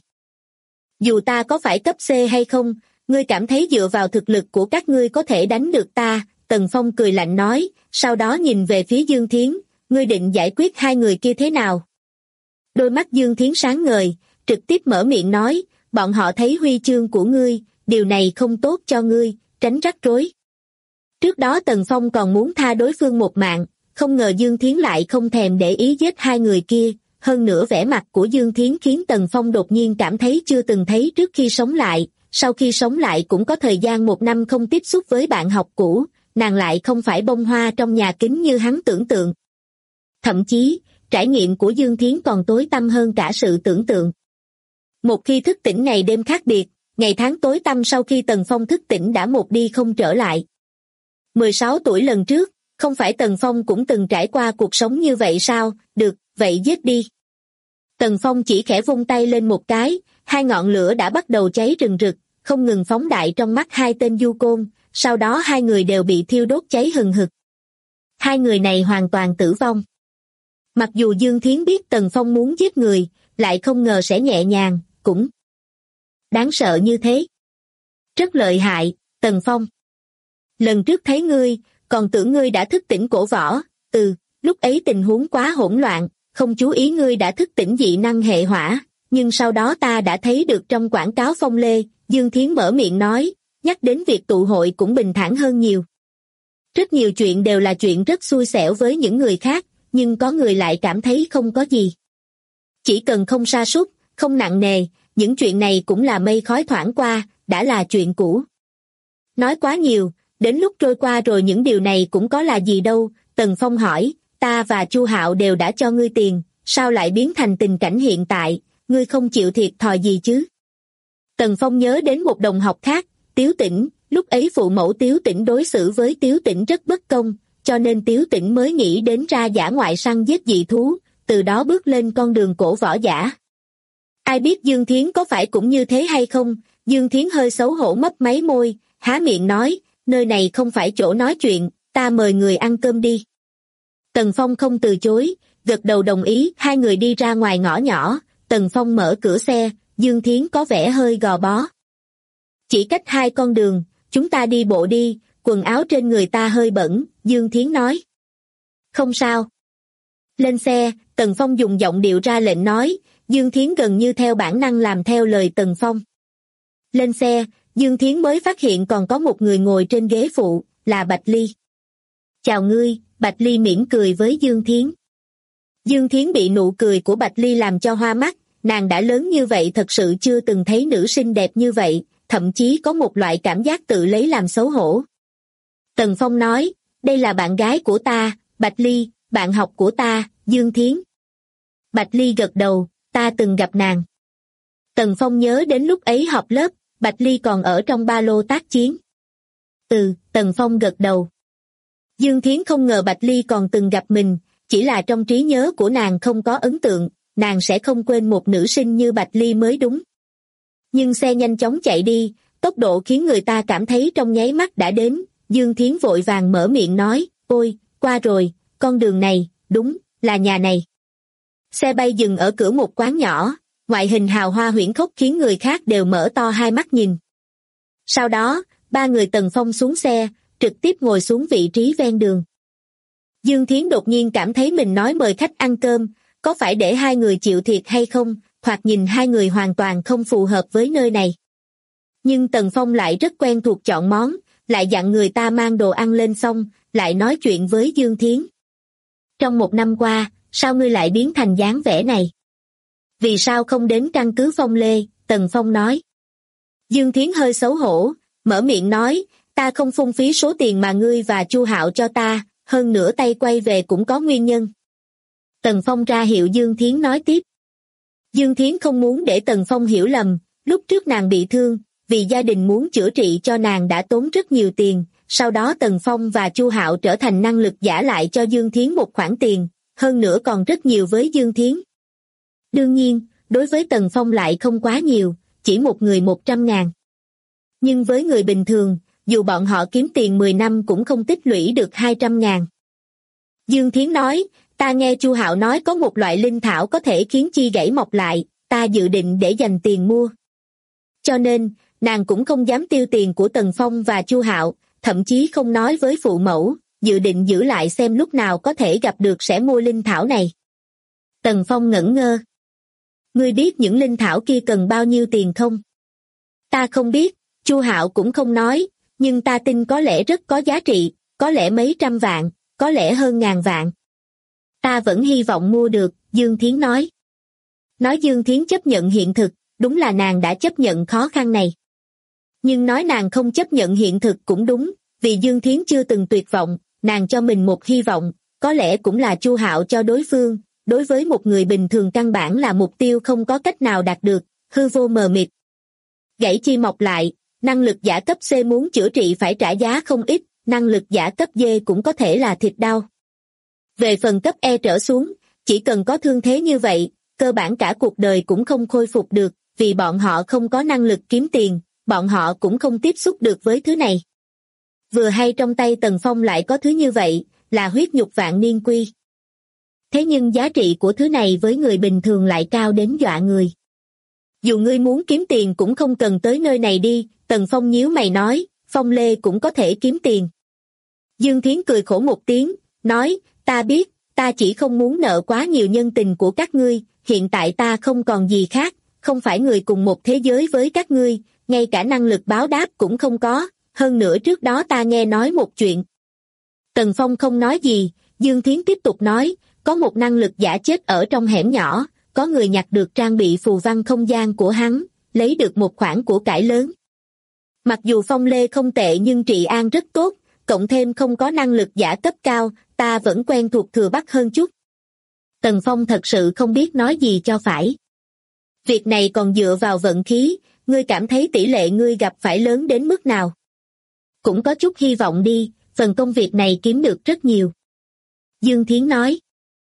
Dù ta có phải cấp C hay không, ngươi cảm thấy dựa vào thực lực của các ngươi có thể đánh được ta? Tần Phong cười lạnh nói, sau đó nhìn về phía Dương Thiến, ngươi định giải quyết hai người kia thế nào? Đôi mắt Dương Thiến sáng ngời, trực tiếp mở miệng nói, bọn họ thấy huy chương của ngươi, điều này không tốt cho ngươi, tránh rắc rối. Trước đó Tần Phong còn muốn tha đối phương một mạng, không ngờ Dương Thiến lại không thèm để ý giết hai người kia, hơn nữa vẻ mặt của Dương Thiến khiến Tần Phong đột nhiên cảm thấy chưa từng thấy trước khi sống lại, sau khi sống lại cũng có thời gian 1 năm không tiếp xúc với bạn học cũ, nàng lại không phải bông hoa trong nhà kính như hắn tưởng tượng. Thậm chí, trải nghiệm của Dương Thiến còn tối tăm hơn cả sự tưởng tượng. Một khi thức tỉnh ngày đêm khác biệt, ngày tháng tối tăm sau khi Tần Phong thức tỉnh đã một đi không trở lại. 16 tuổi lần trước, không phải Tần Phong cũng từng trải qua cuộc sống như vậy sao? Được, vậy giết đi. Tần Phong chỉ khẽ vung tay lên một cái, hai ngọn lửa đã bắt đầu cháy rừng rực, không ngừng phóng đại trong mắt hai tên du côn, sau đó hai người đều bị thiêu đốt cháy hừng hực. Hai người này hoàn toàn tử vong. Mặc dù Dương Thiến biết Tần Phong muốn giết người, lại không ngờ sẽ nhẹ nhàng, cũng đáng sợ như thế. Rất lợi hại, Tần Phong. Lần trước thấy ngươi, còn tưởng ngươi đã thức tỉnh cổ võ, lúc ấy tình huống quá hỗn loạn, không chú ý ngươi đã thức tỉnh dị năng hệ hỏa, nhưng sau đó ta đã thấy được trong quảng cáo Phong Lê, Dương Thiến mở miệng nói, nhắc đến việc tụ hội cũng bình thản hơn nhiều. Rất nhiều chuyện đều là chuyện rất xui xẻo với những người khác, nhưng có người lại cảm thấy không có gì. Chỉ cần không sa sút, không nặng nề, những chuyện này cũng là mây khói thoảng qua, đã là chuyện cũ. Nói quá nhiều, đến lúc trôi qua rồi những điều này cũng có là gì đâu. Tần Phong hỏi, ta và Chu Hạo đều đã cho ngươi tiền, sao lại biến thành tình cảnh hiện tại, ngươi không chịu thiệt thòi gì chứ? Tần Phong nhớ đến một đồng học khác, Tiếu Tĩnh, lúc ấy phụ mẫu Tiếu Tĩnh đối xử với Tiếu Tĩnh rất bất công, cho nên Tiếu Tĩnh mới nghĩ đến ra dã ngoại săn giết dị thú, từ đó bước lên con đường cổ võ giả. Ai biết Dương Thiến có phải cũng như thế hay không? Dương Thiến hơi xấu hổ mấp máy môi, há miệng nói, nơi này không phải chỗ nói chuyện, ta mời người ăn cơm đi. Tần Phong không từ chối, gật đầu đồng ý, hai người đi ra ngoài ngõ nhỏ, Tần Phong mở cửa xe, Dương Thiến có vẻ hơi gò bó. Chỉ cách 2 con đường, chúng ta đi bộ đi, quần áo trên người ta hơi bẩn, Dương Thiến nói. Không sao. Lên xe, Tần Phong dùng giọng điệu ra lệnh nói, Dương Thiến gần như theo bản năng làm theo lời Tần Phong. Lên xe, Dương Thiến mới phát hiện còn có một người ngồi trên ghế phụ, là Bạch Ly. Chào ngươi, Bạch Ly mỉm cười với Dương Thiến. Dương Thiến bị nụ cười của Bạch Ly làm cho hoa mắt, nàng đã lớn như vậy thật sự chưa từng thấy nữ sinh đẹp như vậy, thậm chí có một loại cảm giác tự lấy làm xấu hổ. Tần Phong nói, đây là bạn gái của ta, Bạch Ly, bạn học của ta, Dương Thiến. Bạch Ly gật đầu, ta từng gặp nàng. Tần Phong nhớ đến lúc ấy họp lớp, Bạch Ly còn ở trong ba lô tác chiến. Tần Phong gật đầu. Dương Thiến không ngờ Bạch Ly còn từng gặp mình, chỉ là trong trí nhớ của nàng không có ấn tượng, nàng sẽ không quên một nữ sinh như Bạch Ly mới đúng. Nhưng xe nhanh chóng chạy đi, tốc độ khiến người ta cảm thấy trong nháy mắt đã đến, Dương Thiến vội vàng mở miệng nói, ôi, qua rồi, con đường này, đúng, là nhà này. Xe bay dừng ở cửa một quán nhỏ, ngoại hình hào hoa huyễn khốc khiến người khác đều mở to hai mắt nhìn. Sau đó, ba người Tần Phong xuống xe, trực tiếp ngồi xuống vị trí ven đường. Dương Thiến đột nhiên cảm thấy mình nói mời khách ăn cơm, có phải để hai người chịu thiệt hay không, hoặc nhìn hai người hoàn toàn không phù hợp với nơi này. Nhưng Tần Phong lại rất quen thuộc chọn món, lại dặn người ta mang đồ ăn lên xong, lại nói chuyện với Dương Thiến. Trong một năm qua, sao ngươi lại biến thành dáng vẻ này? Vì sao không đến căn cứ Phong Lê? Tần Phong nói. Dương Thiến hơi xấu hổ, mở miệng nói, ta không phung phí số tiền mà ngươi và Chu Hạo cho ta, hơn nữa tay quay về cũng có nguyên nhân. Tần Phong ra hiệu Dương Thiến nói tiếp. Dương Thiến không muốn để Tần Phong hiểu lầm, lúc trước nàng bị thương, vì gia đình muốn chữa trị cho nàng đã tốn rất nhiều tiền, sau đó Tần Phong và Chu Hạo trở thành năng lực giả lại cho Dương Thiến một khoản tiền, hơn nữa còn rất nhiều với Dương Thiến. Đương nhiên, đối với Tần Phong lại không quá nhiều, chỉ một người 100.000. Nhưng với người bình thường, dù bọn họ kiếm tiền 10 năm cũng không tích lũy được 200.000. Dương Thiến nói, ta nghe Chu Hạo nói có một loại linh thảo có thể khiến chi gãy mọc lại, ta dự định để dành tiền mua. Cho nên, nàng cũng không dám tiêu tiền của Tần Phong và Chu Hạo, thậm chí không nói với phụ mẫu, dự định giữ lại xem lúc nào có thể gặp được sẽ mua linh thảo này. Tần Phong ngẩn ngơ. Ngươi biết những linh thảo kia cần bao nhiêu tiền không? Ta không biết, Chu Hạo cũng không nói, nhưng ta tin có lẽ rất có giá trị, có lẽ mấy trăm vạn, có lẽ hơn ngàn vạn. Ta vẫn hy vọng mua được, Dương Thiến nói. Nói Dương Thiến chấp nhận hiện thực, đúng là nàng đã chấp nhận khó khăn này. Nhưng nói nàng không chấp nhận hiện thực cũng đúng, vì Dương Thiến chưa từng tuyệt vọng, nàng cho mình một hy vọng, có lẽ cũng là Chu Hạo cho đối phương, đối với một người bình thường căn bản là mục tiêu không có cách nào đạt được, hư vô mờ mịt. Gãy chi mọc lại, năng lực giả cấp C muốn chữa trị phải trả giá không ít, năng lực giả cấp D cũng có thể là thịt đau. Về phần cấp E trở xuống, chỉ cần có thương thế như vậy, cơ bản cả cuộc đời cũng không khôi phục được, vì bọn họ không có năng lực kiếm tiền, bọn họ cũng không tiếp xúc được với thứ này. Vừa hay trong tay Tần Phong lại có thứ như vậy, là huyết nhục vạn niên quy. Thế nhưng giá trị của thứ này với người bình thường lại cao đến dọa người. Dù ngươi muốn kiếm tiền cũng không cần tới nơi này đi, Tần Phong nhíu mày nói, Phong Lê cũng có thể kiếm tiền. Dương Thiến cười khổ một tiếng, nói, ta biết, ta chỉ không muốn nợ quá nhiều nhân tình của các ngươi, hiện tại ta không còn gì khác, không phải người cùng một thế giới với các ngươi, ngay cả năng lực báo đáp cũng không có, hơn nữa trước đó ta nghe nói một chuyện. Tần Phong không nói gì, Dương Thiến tiếp tục nói, có một năng lực giả chết ở trong hẻm nhỏ, có người nhặt được trang bị phù văn không gian của hắn, lấy được một khoản của cải lớn. Mặc dù Phong Lê không tệ nhưng trị an rất tốt, cộng thêm không có năng lực giả cấp cao, ta vẫn quen thuộc Thừa Bắc hơn chút. Tần Phong thật sự không biết nói gì cho phải. Việc này còn dựa vào vận khí, ngươi cảm thấy tỷ lệ ngươi gặp phải lớn đến mức nào? Cũng có chút hy vọng đi, phần công việc này kiếm được rất nhiều. Dương Thiến nói.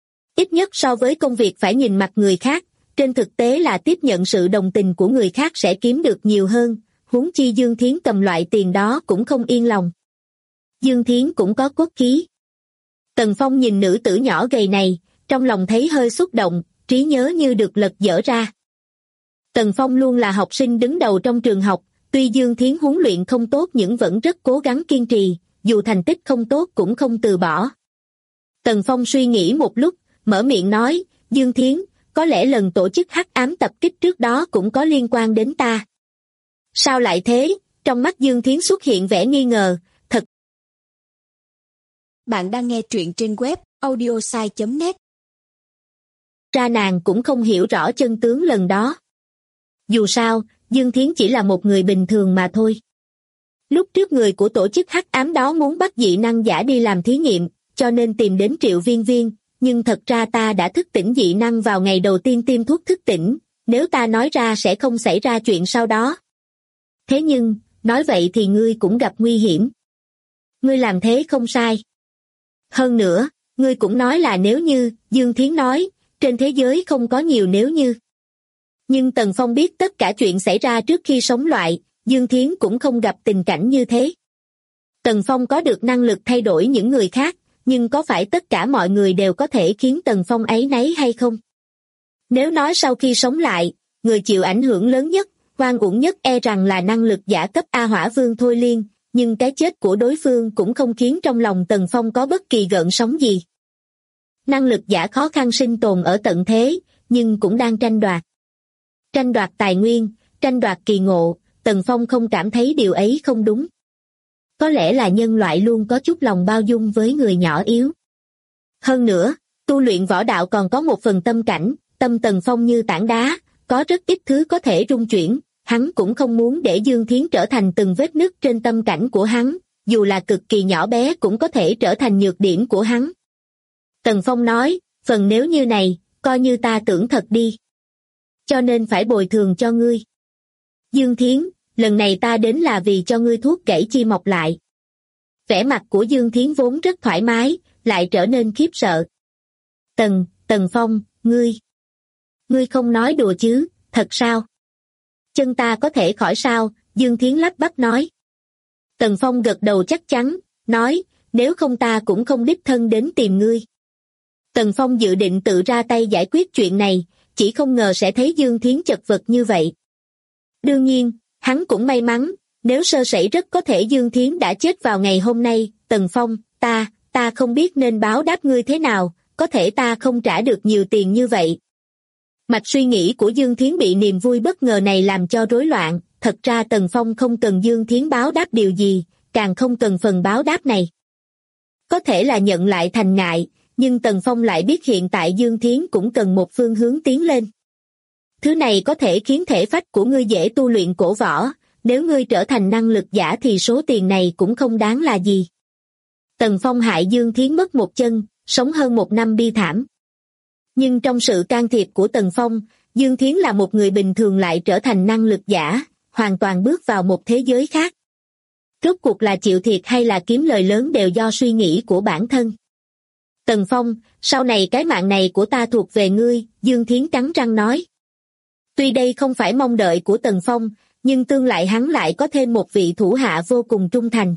Ít nhất so với công việc phải nhìn mặt người khác, trên thực tế là tiếp nhận sự đồng tình của người khác sẽ kiếm được nhiều hơn, huống chi Dương Thiến cầm loại tiền đó cũng không yên lòng. Dương Thiến cũng có cốt khí. Tần Phong nhìn nữ tử nhỏ gầy này, trong lòng thấy hơi xúc động, trí nhớ như được lật dở ra. Tần Phong luôn là học sinh đứng đầu trong trường học, tuy Dương Thiến huấn luyện không tốt nhưng vẫn rất cố gắng kiên trì, dù thành tích không tốt cũng không từ bỏ. Tần Phong suy nghĩ một lúc, mở miệng nói, Dương Thiến, có lẽ lần tổ chức hắc ám tập kích trước đó cũng có liên quan đến ta. Sao lại thế? Trong mắt Dương Thiến xuất hiện vẻ nghi ngờ, thật. Bạn đang nghe truyện trên web audiosai.net ra nàng cũng không hiểu rõ chân tướng lần đó. Dù sao, Dương Thiến chỉ là một người bình thường mà thôi. Lúc trước người của tổ chức hắc ám đó muốn bắt dị năng giả đi làm thí nghiệm, cho nên tìm đến Triệu Viên Viên, nhưng thật ra ta đã thức tỉnh dị năng vào ngày đầu tiên tiêm thuốc thức tỉnh, nếu ta nói ra sẽ không xảy ra chuyện sau đó. Thế nhưng, nói vậy thì ngươi cũng gặp nguy hiểm. Ngươi làm thế không sai. Hơn nữa, ngươi cũng nói là nếu như, Dương Thiến nói, trên thế giới không có nhiều nếu như. Nhưng Tần Phong biết tất cả chuyện xảy ra trước khi sống lại, Dương Thiến cũng không gặp tình cảnh như thế. Tần Phong có được năng lực thay đổi những người khác, nhưng có phải tất cả mọi người đều có thể khiến Tần Phong áy náy hay không? Nếu nói sau khi sống lại, người chịu ảnh hưởng lớn nhất, oan uổng nhất e rằng là năng lực giả cấp A Hỏa Vương Thôi Liên, nhưng cái chết của đối phương cũng không khiến trong lòng Tần Phong có bất kỳ gợn sóng gì. Năng lực giả khó khăn sinh tồn ở tận thế, nhưng cũng đang tranh đoạt. Tranh đoạt tài nguyên, tranh đoạt kỳ ngộ, Tần Phong không cảm thấy điều ấy không đúng. Có lẽ là nhân loại luôn có chút lòng bao dung với người nhỏ yếu. Hơn nữa, tu luyện võ đạo còn có một phần tâm cảnh, tâm Tần Phong như tảng đá, có rất ít thứ có thể rung chuyển, hắn cũng không muốn để Dương Thiến trở thành từng vết nứt trên tâm cảnh của hắn, dù là cực kỳ nhỏ bé cũng có thể trở thành nhược điểm của hắn. Tần Phong nói, phần nếu như này, coi như ta tưởng thật đi. Cho nên phải bồi thường cho ngươi. Dương Thiến, lần này ta đến là vì cho ngươi thuốc gãy chi mọc lại. Vẻ mặt của Dương Thiến vốn rất thoải mái, lại trở nên khiếp sợ. Tần Phong, ngươi không nói đùa chứ, thật sao? Chân ta có thể khỏi sao? Dương Thiến lắp bắp nói. Tần Phong gật đầu chắc chắn, nói, nếu không ta cũng không đích thân đến tìm ngươi. Tần Phong dự định tự ra tay giải quyết chuyện này, chỉ không ngờ sẽ thấy Dương Thiến chật vật như vậy. Đương nhiên, hắn cũng may mắn, nếu sơ sẩy rất có thể Dương Thiến đã chết vào ngày hôm nay. Tần Phong, ta không biết nên báo đáp ngươi thế nào, có thể ta không trả được nhiều tiền như vậy. Mạch suy nghĩ của Dương Thiến bị niềm vui bất ngờ này làm cho rối loạn, thật ra Tần Phong không cần Dương Thiến báo đáp điều gì, càng không cần phần báo đáp này. Có thể là nhận lại thành ngại, nhưng Tần Phong lại biết hiện tại Dương Thiến cũng cần một phương hướng tiến lên. Thứ này có thể khiến thể phách của ngươi dễ tu luyện cổ võ, nếu ngươi trở thành năng lực giả thì số tiền này cũng không đáng là gì. Tần Phong hại Dương Thiến mất một chân, sống hơn 1 năm bi thảm. Nhưng trong sự can thiệp của Tần Phong, Dương Thiến là một người bình thường lại trở thành năng lực giả, hoàn toàn bước vào một thế giới khác. Rốt cuộc là chịu thiệt hay là kiếm lời lớn đều do suy nghĩ của bản thân. Tần Phong, sau này cái mạng này của ta thuộc về ngươi, Dương Thiến cắn răng nói. Tuy đây không phải mong đợi của Tần Phong, nhưng tương lai hắn lại có thêm một vị thủ hạ vô cùng trung thành.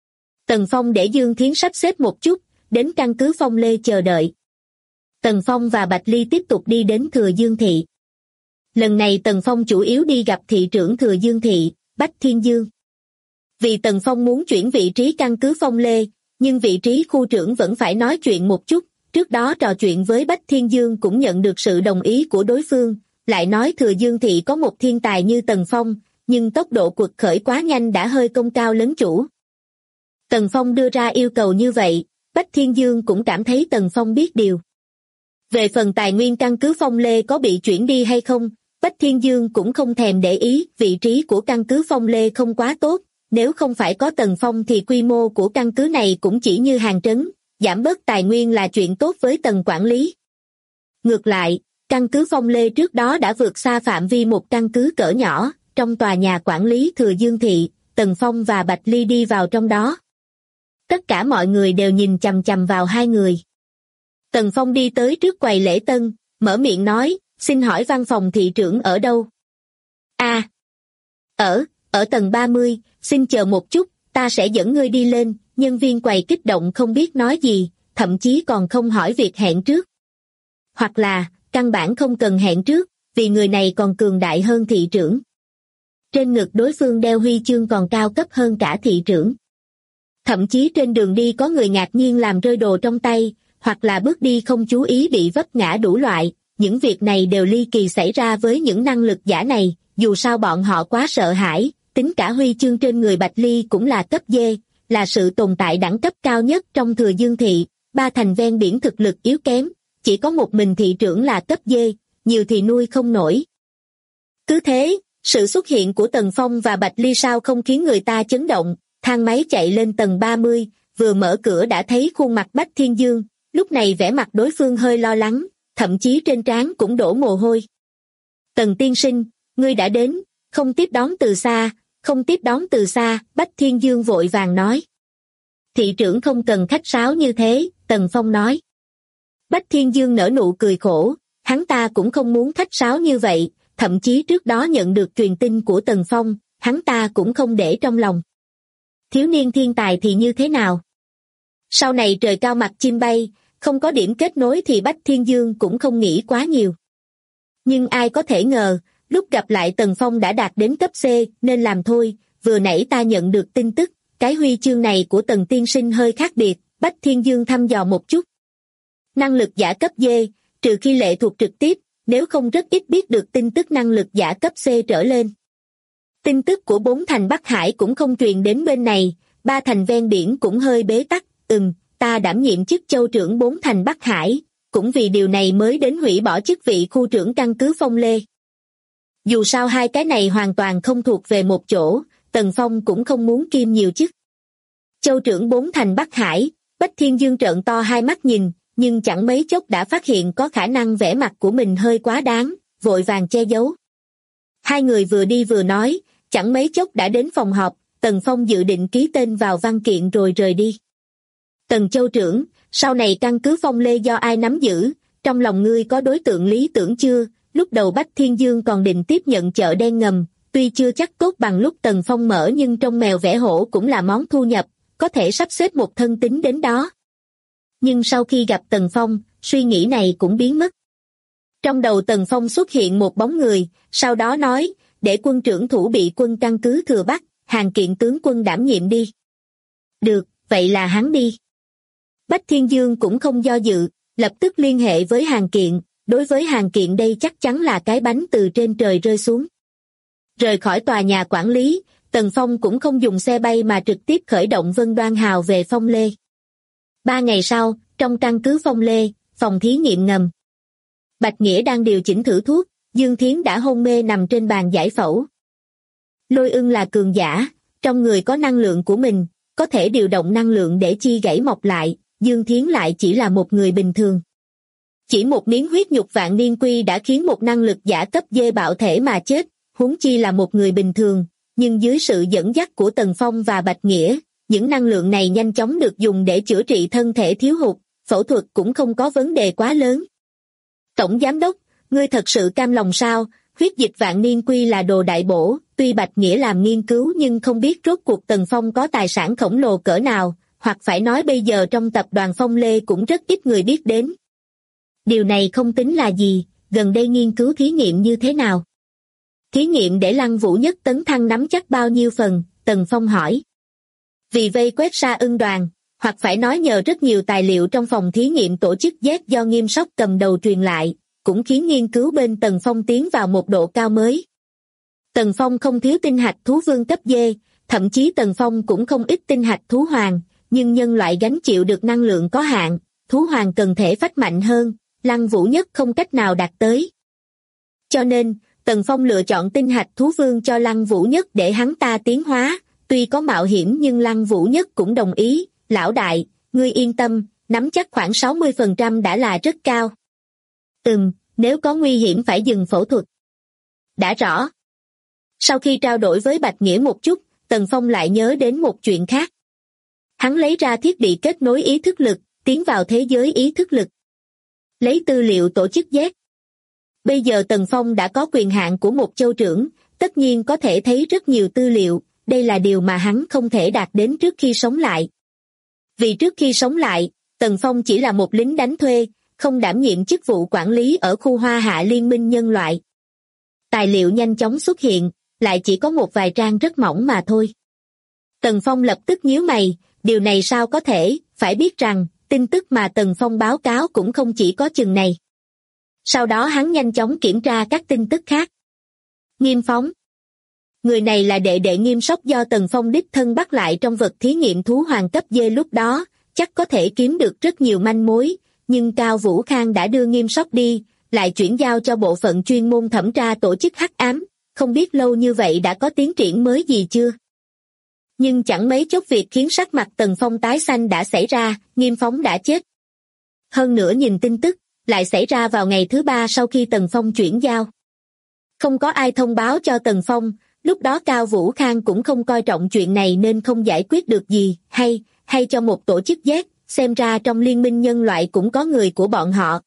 Tần Phong để Dương Thiến sắp xếp một chút, đến căn cứ Phong Lê chờ đợi. Tần Phong và Bạch Ly tiếp tục đi đến Thừa Dương Thị. Lần này Tần Phong chủ yếu đi gặp thị trưởng Thừa Dương Thị, Bách Thiên Dương. Vì Tần Phong muốn chuyển vị trí căn cứ Phong Lê, nhưng vị trí khu trưởng vẫn phải nói chuyện một chút, trước đó trò chuyện với Bách Thiên Dương cũng nhận được sự đồng ý của đối phương, lại nói Thừa Dương Thị có một thiên tài như Tần Phong, nhưng tốc độ quật khởi quá nhanh đã hơi công cao lấn chủ. Tần Phong đưa ra yêu cầu như vậy, Bách Thiên Dương cũng cảm thấy Tần Phong biết điều. Về phần tài nguyên căn cứ Phong Lê có bị chuyển đi hay không, Bách Thiên Dương cũng không thèm để ý, vị trí của căn cứ Phong Lê không quá tốt, nếu không phải có Tần Phong thì quy mô của căn cứ này cũng chỉ như hàng trấn, giảm bớt tài nguyên là chuyện tốt với Tần quản lý. Ngược lại, căn cứ Phong Lê trước đó đã vượt xa phạm vi một căn cứ cỡ nhỏ, trong tòa nhà quản lý Thừa Dương Thị, Tần Phong và Bạch Ly đi vào trong đó. Tất cả mọi người đều nhìn chằm chằm vào hai người. Tần Phong đi tới trước quầy lễ tân, mở miệng nói, xin hỏi văn phòng thị trưởng ở đâu? Ở tầng 30, xin chờ một chút, ta sẽ dẫn ngươi đi lên. Nhân viên quầy kích động không biết nói gì, thậm chí còn không hỏi việc hẹn trước. Hoặc là, căn bản không cần hẹn trước, vì người này còn cường đại hơn thị trưởng. Trên ngực đối phương đeo huy chương còn cao cấp hơn cả thị trưởng. Thậm chí trên đường đi có người ngạc nhiên làm rơi đồ trong tay, hoặc là bước đi không chú ý bị vấp ngã đủ loại, những việc này đều ly kỳ xảy ra với những năng lực giả này, dù sao bọn họ quá sợ hãi, tính cả huy chương trên người Bạch Ly cũng là cấp D, là sự tồn tại đẳng cấp cao nhất trong Thừa Dương Thị, 3 thành ven biển thực lực yếu kém, chỉ có một mình thị trưởng là cấp D, nhiều thì nuôi không nổi. Cứ thế, sự xuất hiện của Tần Phong và Bạch Ly sao không khiến người ta chấn động, thang máy chạy lên tầng 30, vừa mở cửa đã thấy khuôn mặt Bách Thiên Dương, lúc này vẻ mặt đối phương hơi lo lắng, thậm chí trên trán cũng đổ mồ hôi. Tần tiên sinh, ngươi đã đến, không tiếp đón từ xa, không tiếp đón từ xa, Bách Thiên Dương vội vàng nói. Thị trưởng không cần khách sáo như thế, Tần Phong nói. Bách Thiên Dương nở nụ cười khổ, hắn ta cũng không muốn khách sáo như vậy, thậm chí trước đó nhận được truyền tin của Tần Phong, hắn ta cũng không để trong lòng. Thiếu niên thiên tài thì như thế nào? Sau này trời cao mặt chim bay, không có điểm kết nối thì Bách Thiên Dương cũng không nghĩ quá nhiều. Nhưng ai có thể ngờ, lúc gặp lại Tần Phong đã đạt đến cấp C, nên làm thôi, vừa nãy ta nhận được tin tức, cái huy chương này của Tần tiên sinh hơi khác biệt, Bách Thiên Dương thăm dò một chút. Năng lực giả cấp D, trừ khi lệ thuộc trực tiếp, nếu không rất ít biết được tin tức năng lực giả cấp C trở lên. Tin tức của 4 thành Bắc Hải cũng không truyền đến bên này, 3 thành ven biển cũng hơi bế tắc, ta đảm nhiệm chức châu trưởng 4 thành Bắc Hải, cũng vì điều này mới đến hủy bỏ chức vị khu trưởng căn cứ Phong Lê. Dù sao hai cái này hoàn toàn không thuộc về một chỗ, Tần Phong cũng không muốn kiêm nhiều chức. Châu trưởng 4 thành Bắc Hải, Bách Thiên Dương trợn to hai mắt nhìn, nhưng chẳng mấy chốc đã phát hiện có khả năng vẻ mặt của mình hơi quá đáng, vội vàng che giấu. Hai người vừa đi vừa nói, chẳng mấy chốc đã đến phòng họp, Tần Phong dự định ký tên vào văn kiện rồi rời đi. Tần châu trưởng, sau này căn cứ Phong Lê do ai nắm giữ, trong lòng ngươi có đối tượng lý tưởng chưa? Lúc đầu Bách Thiên Dương còn định tiếp nhận chợ đen ngầm, tuy chưa chắc tốt bằng lúc Tần Phong mở nhưng trong mèo vẽ hổ cũng là món thu nhập, có thể sắp xếp một thân tín đến đó. Nhưng sau khi gặp Tần Phong, suy nghĩ này cũng biến mất. Trong đầu Tần Phong xuất hiện một bóng người, sau đó nói, để quân trưởng thủ bị quân căn cứ Thừa Bắc, Hàn Kiện tướng quân đảm nhiệm đi. Được, vậy là hắn đi. Bách Thiên Dương cũng không do dự, lập tức liên hệ với Hàn Kiện, đối với Hàn Kiện đây chắc chắn là cái bánh từ trên trời rơi xuống. Rời khỏi tòa nhà quản lý, Tần Phong cũng không dùng xe bay mà trực tiếp khởi động Vân Đoan Hào về Phong Lê. 3 ngày sau, trong căn cứ Phong Lê, phòng thí nghiệm ngầm. Bạch Nghĩa đang điều chỉnh thử thuốc, Dương Thiến đã hôn mê nằm trên bàn giải phẫu. Lôi Ưng là cường giả, trong người có năng lượng của mình, có thể điều động năng lượng để chi gãy mọc lại, Dương Thiến lại chỉ là một người bình thường. Chỉ một miếng huyết nhục vạn niên quy đã khiến một năng lực giả cấp D bạo thể mà chết, huống chi là một người bình thường, nhưng dưới sự dẫn dắt của Tần Phong và Bạch Nghĩa, những năng lượng này nhanh chóng được dùng để chữa trị thân thể thiếu hụt, phẫu thuật cũng không có vấn đề quá lớn. Tổng giám đốc, ngươi thật sự cam lòng sao? Huyết dịch vạn niên quy là đồ đại bổ, tuy Bạch Nghĩa làm nghiên cứu nhưng không biết rốt cuộc Tần Phong có tài sản khổng lồ cỡ nào, hoặc phải nói bây giờ trong tập đoàn Phong Lê cũng rất ít người biết đến. Điều này không tính là gì, gần đây nghiên cứu thí nghiệm như thế nào? Thí nghiệm để Lăng Vũ Nhất tấn thăng nắm chắc bao nhiêu phần, Tần Phong hỏi. Vì vây quét Sa Ưng đoàn, hoặc phải nói nhờ rất nhiều tài liệu trong phòng thí nghiệm tổ chức Z do Nghiêm Sóc cầm đầu truyền lại, cũng khiến nghiên cứu bên Tần Phong tiến vào một độ cao mới. Tần Phong không thiếu tinh hạch thú vương cấp D, thậm chí Tần Phong cũng không ít tinh hạch thú hoàng, nhưng nhân loại gánh chịu được năng lượng có hạn, thú hoàng cần thể phách mạnh hơn, Lăng Vũ Nhất không cách nào đạt tới. Cho nên, Tần Phong lựa chọn tinh hạch thú vương cho Lăng Vũ Nhất để hắn ta tiến hóa, tuy có mạo hiểm nhưng Lăng Vũ Nhất cũng đồng ý, lão đại, ngươi yên tâm, nắm chắc khoảng 60% đã là rất cao. Nếu có nguy hiểm phải dừng phẫu thuật. Đã rõ. Sau khi trao đổi với Bạch Nghĩa một chút, Tần Phong lại nhớ đến một chuyện khác. Hắn lấy ra thiết bị kết nối ý thức lực, tiến vào thế giới ý thức lực. Lấy tư liệu tổ chức Z. Bây giờ Tần Phong đã có quyền hạn của một châu trưởng, tất nhiên có thể thấy rất nhiều tư liệu, đây là điều mà hắn không thể đạt đến trước khi sống lại. Vì trước khi sống lại, Tần Phong chỉ là một lính đánh thuê, không đảm nhiệm chức vụ quản lý ở khu Hoa Hạ Liên minh nhân loại. Tài liệu nhanh chóng xuất hiện, lại chỉ có một vài trang rất mỏng mà thôi. Tần Phong lập tức nhíu mày, điều này sao có thể, phải biết rằng, tin tức mà Tần Phong báo cáo cũng không chỉ có chừng này. Sau đó hắn nhanh chóng kiểm tra các tin tức khác. Nghiêm Phóng. Người này là đệ đệ Nghiêm Sóc do Tần Phong đích thân bắt lại trong vật thí nghiệm thú hoàng cấp D lúc đó, chắc có thể kiếm được rất nhiều manh mối, nhưng Cao Vũ Khang đã đưa Nghiêm Sóc đi, lại chuyển giao cho bộ phận chuyên môn thẩm tra tổ chức hắc ám, không biết lâu như vậy đã có tiến triển mới gì chưa. Nhưng chẳng mấy chốc việc khiến sắc mặt Tần Phong tái xanh đã xảy ra, Nghiêm Phóng đã chết. Hơn nữa nhìn tin tức, lại xảy ra vào ngày thứ 3 sau khi Tần Phong chuyển giao. Không có ai thông báo cho Tần Phong, lúc đó Cao Vũ Khang cũng không coi trọng chuyện này nên không giải quyết được gì, hay cho một tổ chức Z, xem ra trong liên minh nhân loại cũng có người của bọn họ.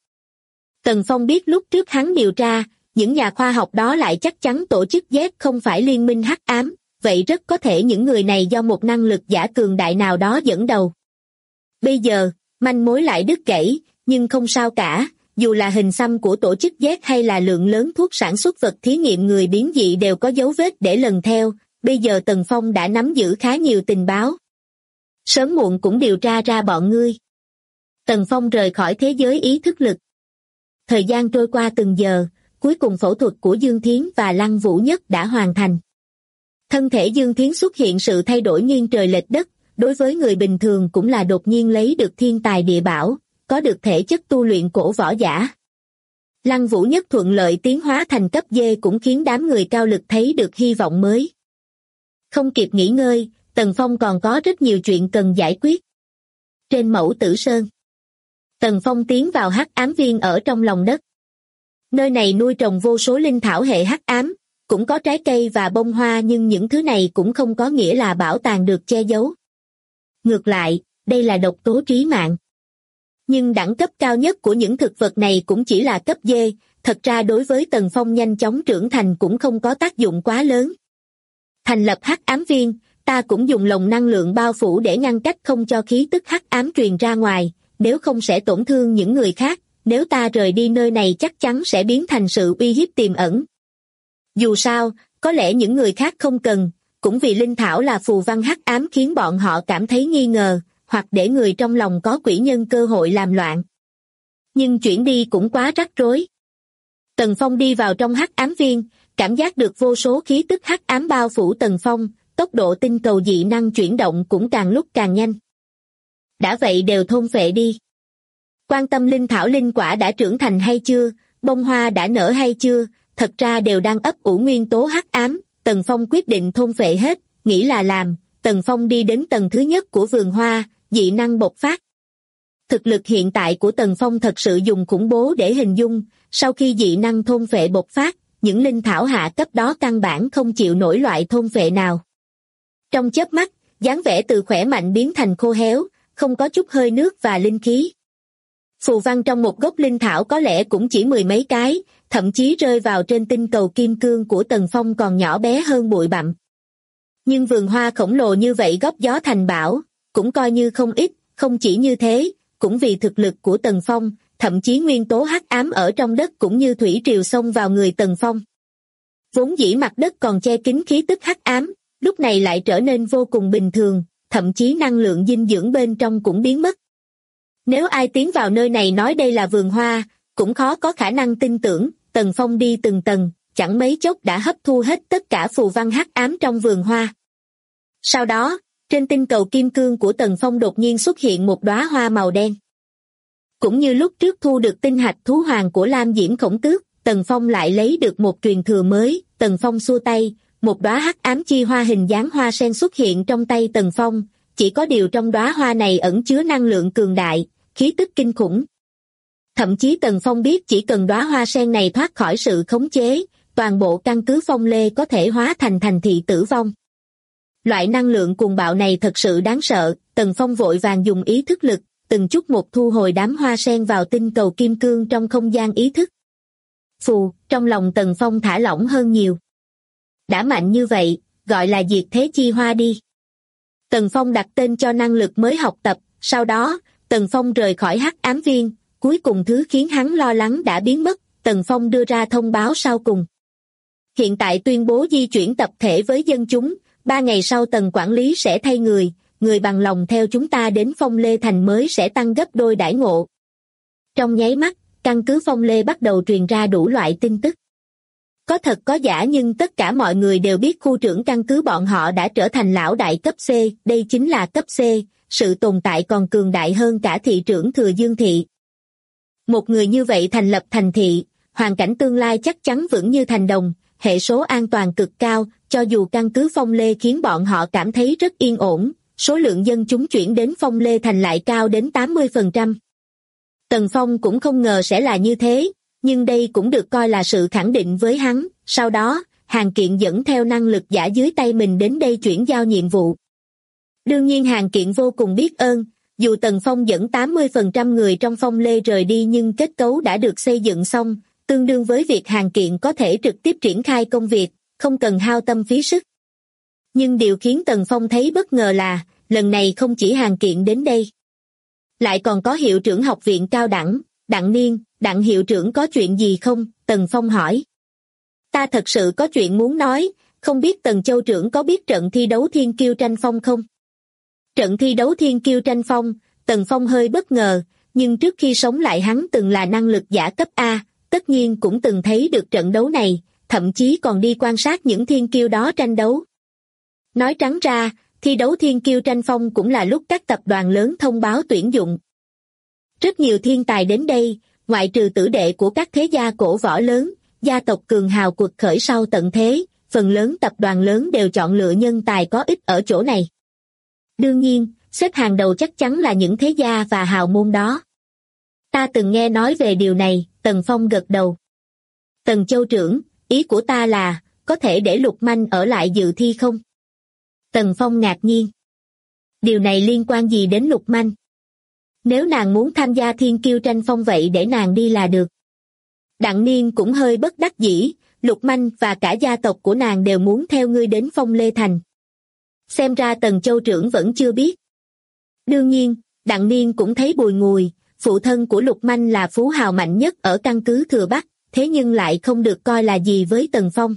Tần Phong biết lúc trước hắn điều tra, những nhà khoa học đó lại chắc chắn tổ chức Z không phải liên minh hắc ám, vậy rất có thể những người này do một năng lực giả cường đại nào đó dẫn đầu. Bây giờ, manh mối lại đứt gãy, nhưng không sao cả, dù là hình xăm của tổ chức Z hay là lượng lớn thuốc sản xuất vật thí nghiệm người biến dị đều có dấu vết để lần theo, bây giờ Tần Phong đã nắm giữ khá nhiều tình báo. Sớm muộn cũng điều tra ra bọn ngươi. Tần Phong rời khỏi thế giới ý thức lực. Thời gian trôi qua từng giờ, cuối cùng phẫu thuật của Dương Thiến và Lăng Vũ Nhất đã hoàn thành. Thân thể Dương Thiến xuất hiện sự thay đổi nghiêng trời lệch đất, đối với người bình thường cũng là đột nhiên lấy được thiên tài địa bảo, có được thể chất tu luyện cổ võ giả. Lăng Vũ Nhất thuận lợi tiến hóa thành cấp D cũng khiến đám người cao lực thấy được hy vọng mới. Không kịp nghỉ ngơi, Tần Phong còn có rất nhiều chuyện cần giải quyết. Trên Mẫu Tử Sơn, Tần Phong tiến vào hắc ám viên ở trong lòng đất. Nơi này nuôi trồng vô số linh thảo hệ hắc ám, cũng có trái cây và bông hoa nhưng những thứ này cũng không có nghĩa là bảo tàng được che giấu. Ngược lại, đây là độc tố trí mạng. Nhưng đẳng cấp cao nhất của những thực vật này cũng chỉ là cấp D, thật ra đối với Tần Phong nhanh chóng trưởng thành cũng không có tác dụng quá lớn. Thành lập hắc ám viên, ta cũng dùng lồng năng lượng bao phủ để ngăn cách không cho khí tức hắc ám truyền ra ngoài, nếu không sẽ tổn thương những người khác, nếu ta rời đi nơi này chắc chắn sẽ biến thành sự uy hiếp tiềm ẩn. Dù sao, có lẽ những người khác không cần, cũng vì linh thảo là phù văn hắc ám khiến bọn họ cảm thấy nghi ngờ, hoặc để người trong lòng có quỷ nhân cơ hội làm loạn. Nhưng chuyển đi cũng quá rắc rối. Tần Phong đi vào trong hắc ám viên, cảm giác được vô số khí tức hắc ám bao phủ Tần Phong, tốc độ tinh cầu dị năng chuyển động cũng càng lúc càng nhanh. Đã vậy đều thôn phệ đi. Quan tâm linh thảo linh quả đã trưởng thành hay chưa, bông hoa đã nở hay chưa, thật ra đều đang ấp ủ nguyên tố hắc ám. Tần Phong quyết định thôn phệ hết, nghĩ là làm. Tần Phong đi đến tầng thứ nhất của vườn hoa, dị năng bộc phát. Thực lực hiện tại của Tần Phong thật sự dùng khủng bố để hình dung, sau khi dị năng thôn phệ bộc phát, những linh thảo hạ cấp đó căn bản không chịu nổi loại thôn phệ nào. Trong chớp mắt, dáng vẻ từ khỏe mạnh biến thành khô héo, không có chút hơi nước và linh khí. Phù văn trong một gốc linh thảo có lẽ cũng chỉ mười mấy cái, thậm chí rơi vào trên tinh cầu kim cương của Tần Phong còn nhỏ bé hơn bụi bặm. Nhưng vườn hoa khổng lồ như vậy góp gió thành bão, cũng coi như không ít, không chỉ như thế, cũng vì thực lực của Tần Phong, thậm chí nguyên tố hắc ám ở trong đất cũng như thủy triều xông vào người Tần Phong. Vốn dĩ mặt đất còn che kín khí tức hắc ám, lúc này lại trở nên vô cùng bình thường, thậm chí năng lượng dinh dưỡng bên trong cũng biến mất. Nếu ai tiến vào nơi này nói đây là vườn hoa, cũng khó có khả năng tin tưởng. Tần Phong đi từng tầng, chẳng mấy chốc đã hấp thu hết tất cả phù văn hắc ám trong vườn hoa. Sau đó, trên tinh cầu kim cương của Tần Phong đột nhiên xuất hiện một đóa hoa màu đen. Cũng như lúc trước thu được tinh hạch thú hoàng của Lam Diễm Khổng Tước, Tần Phong lại lấy được một truyền thừa mới. Tần Phong xua tay, một đóa hắc ám chi hoa hình dáng hoa sen xuất hiện trong tay Tần Phong, chỉ có điều trong đóa hoa này ẩn chứa năng lượng cường đại, khí tức kinh khủng. Thậm chí Tần Phong biết chỉ cần đóa hoa sen này thoát khỏi sự khống chế, toàn bộ căn cứ Phong Lê có thể hóa thành thành thị tử vong. Loại năng lượng cuồng bạo này thật sự đáng sợ, Tần Phong vội vàng dùng ý thức lực, từng chút một thu hồi đám hoa sen vào tinh cầu kim cương trong không gian ý thức. Phù, trong lòng Tần Phong thả lỏng hơn nhiều. Đã mạnh như vậy, gọi là diệt thế chi hoa đi. Tần Phong đặt tên cho năng lực mới học tập, sau đó, Tần Phong rời khỏi hắc ám viên, cuối cùng thứ khiến hắn lo lắng đã biến mất, Tần Phong đưa ra thông báo sau cùng. Hiện tại tuyên bố di chuyển tập thể với dân chúng, 3 ngày sau Tần quản lý sẽ thay người bằng lòng theo chúng ta đến Phong Lê Thành mới sẽ tăng gấp đôi đãi ngộ. Trong nháy mắt, căn cứ Phong Lê bắt đầu truyền ra đủ loại tin tức. Có thật có giả nhưng tất cả mọi người đều biết khu trưởng căn cứ bọn họ đã trở thành lão đại cấp C, đây chính là cấp C, sự tồn tại còn cường đại hơn cả thị trưởng Thừa Dương Thị. Một người như vậy thành lập thành thị, hoàn cảnh tương lai chắc chắn vững như thành đồng, hệ số an toàn cực cao, cho dù căn cứ Phong Lê khiến bọn họ cảm thấy rất yên ổn, số lượng dân chúng chuyển đến Phong Lê Thành lại cao đến 80%. Tần Phong cũng không ngờ sẽ là như thế, nhưng đây cũng được coi là sự khẳng định với hắn. Sau đó, Hàn Kiện dẫn theo năng lực giả dưới tay mình đến đây chuyển giao nhiệm vụ. Đương nhiên Hàn Kiện vô cùng biết ơn, dù Tần Phong dẫn 80% người trong Phong Lê rời đi nhưng kết cấu đã được xây dựng xong, tương đương với việc Hàn Kiện có thể trực tiếp triển khai công việc, không cần hao tâm phí sức. Nhưng điều khiến Tần Phong thấy bất ngờ là, lần này không chỉ Hàn Kiện đến đây. Lại còn có hiệu trưởng học viện cao đẳng, Đặng Niên. Đặng hiệu trưởng có chuyện gì không? Tần Phong hỏi. Ta thật sự có chuyện muốn nói, không biết Tần Châu trưởng có biết trận thi đấu thiên kiêu tranh phong không? Trận thi đấu thiên kiêu tranh phong, Tần Phong hơi bất ngờ, nhưng trước khi sống lại hắn từng là năng lực giả cấp A, tất nhiên cũng từng thấy được trận đấu này, thậm chí còn đi quan sát những thiên kiêu đó tranh đấu. Nói trắng ra, thi đấu thiên kiêu tranh phong cũng là lúc các tập đoàn lớn thông báo tuyển dụng. Rất nhiều thiên tài đến đây, ngoại trừ tử đệ của các thế gia cổ võ lớn, gia tộc cường hào cuộc khởi sau tận thế, phần lớn tập đoàn lớn đều chọn lựa nhân tài có ích ở chỗ này. Đương nhiên, xếp hàng đầu chắc chắn là những thế gia và hào môn đó. Ta từng nghe nói về điều này, Tần Phong gật đầu. Tần Châu trưởng, ý của ta là, có thể để Lục Manh ở lại dự thi không? Tần Phong ngạc nhiên. Điều này liên quan gì đến Lục Manh? Nếu nàng muốn tham gia thiên kiêu tranh phong vậy để nàng đi là được. Đặng Niên cũng hơi bất đắc dĩ, Lục Manh và cả gia tộc của nàng đều muốn theo ngươi đến Phong Lê Thành. Xem ra Tần Châu trưởng vẫn chưa biết. Đương nhiên, Đặng Niên cũng thấy bùi ngùi, phụ thân của Lục Manh là phú hào mạnh nhất ở căn cứ Thừa Bắc, thế nhưng lại không được coi là gì với Tần Phong.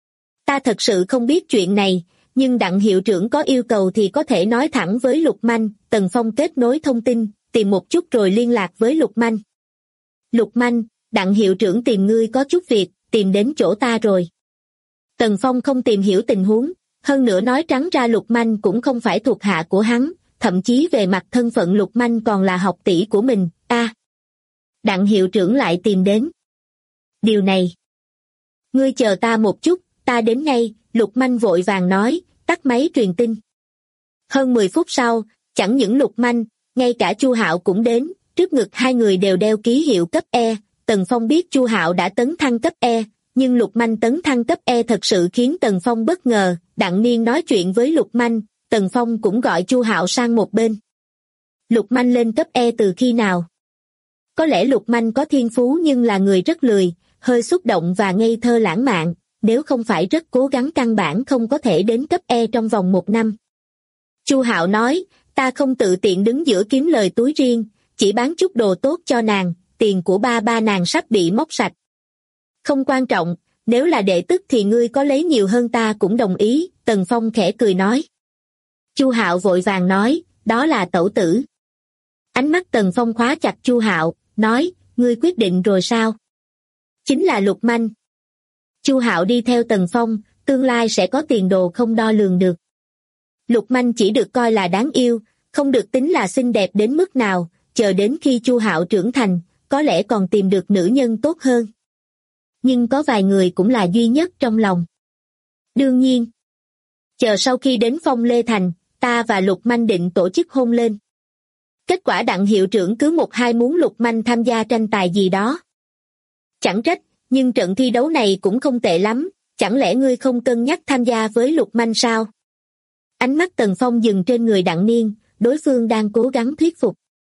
Ta thật sự không biết chuyện này, nhưng Đặng hiệu trưởng có yêu cầu thì có thể nói thẳng với Lục Manh. Tần Phong kết nối thông tin, tìm một chút rồi liên lạc với Lục Manh. Lục Manh, Đặng hiệu trưởng tìm ngươi có chút việc, tìm đến chỗ ta rồi. Tần Phong không tìm hiểu tình huống, hơn nữa nói trắng ra Lục Manh cũng không phải thuộc hạ của hắn, thậm chí về mặt thân phận Lục Manh còn là học tỷ của mình. Đặng hiệu trưởng lại tìm đến. Điều này. Ngươi chờ ta một chút, ta đến ngay, Lục Manh vội vàng nói, tắt máy truyền tin. Hơn 10 phút sau, chẳng những Lục Manh, ngay cả Chu Hạo cũng đến, trước ngực hai người đều đeo ký hiệu cấp E. Tần Phong biết Chu Hạo đã tấn thăng cấp E, nhưng Lục Manh tấn thăng cấp E thật sự khiến Tần Phong bất ngờ. Đặng Niên nói chuyện với Lục Manh, Tần Phong cũng gọi Chu Hạo sang một bên. Lục Manh lên cấp E từ khi nào? Có lẽ Lục Manh có thiên phú nhưng là người rất lười, hơi xúc động và ngây thơ lãng mạn, nếu không phải rất cố gắng căn bản không có thể đến cấp E trong vòng 1 năm. Chu Hạo nói, ta không tự tiện đứng giữa kiếm lời túi riêng, chỉ bán chút đồ tốt cho nàng, tiền của ba nàng sắp bị móc sạch. Không quan trọng, nếu là đệ tức thì ngươi có lấy nhiều hơn ta cũng đồng ý, Tần Phong khẽ cười nói. Chu Hạo vội vàng nói, đó là tẩu tử. Ánh mắt Tần Phong khóa chặt Chu Hạo, nói, ngươi quyết định rồi sao? Chính là Lục Manh. Chu Hạo đi theo Tần Phong, tương lai sẽ có tiền đồ không đo lường được. Lục Manh chỉ được coi là đáng yêu, không được tính là xinh đẹp đến mức nào, chờ đến khi Chu Hạo trưởng thành, có lẽ còn tìm được nữ nhân tốt hơn. Nhưng có vài người cũng là duy nhất trong lòng. Đương nhiên, chờ sau khi đến Phong Lê Thành, ta và Lục Manh định tổ chức hôn lên. Kết quả Đặng hiệu trưởng cứ một hai muốn Lục Manh tham gia tranh tài gì đó. Chẳng trách, nhưng trận thi đấu này cũng không tệ lắm, chẳng lẽ ngươi không cân nhắc tham gia với Lục Manh sao? Ánh mắt Tần Phong dừng trên người Đặng Niên, đối phương đang cố gắng thuyết phục.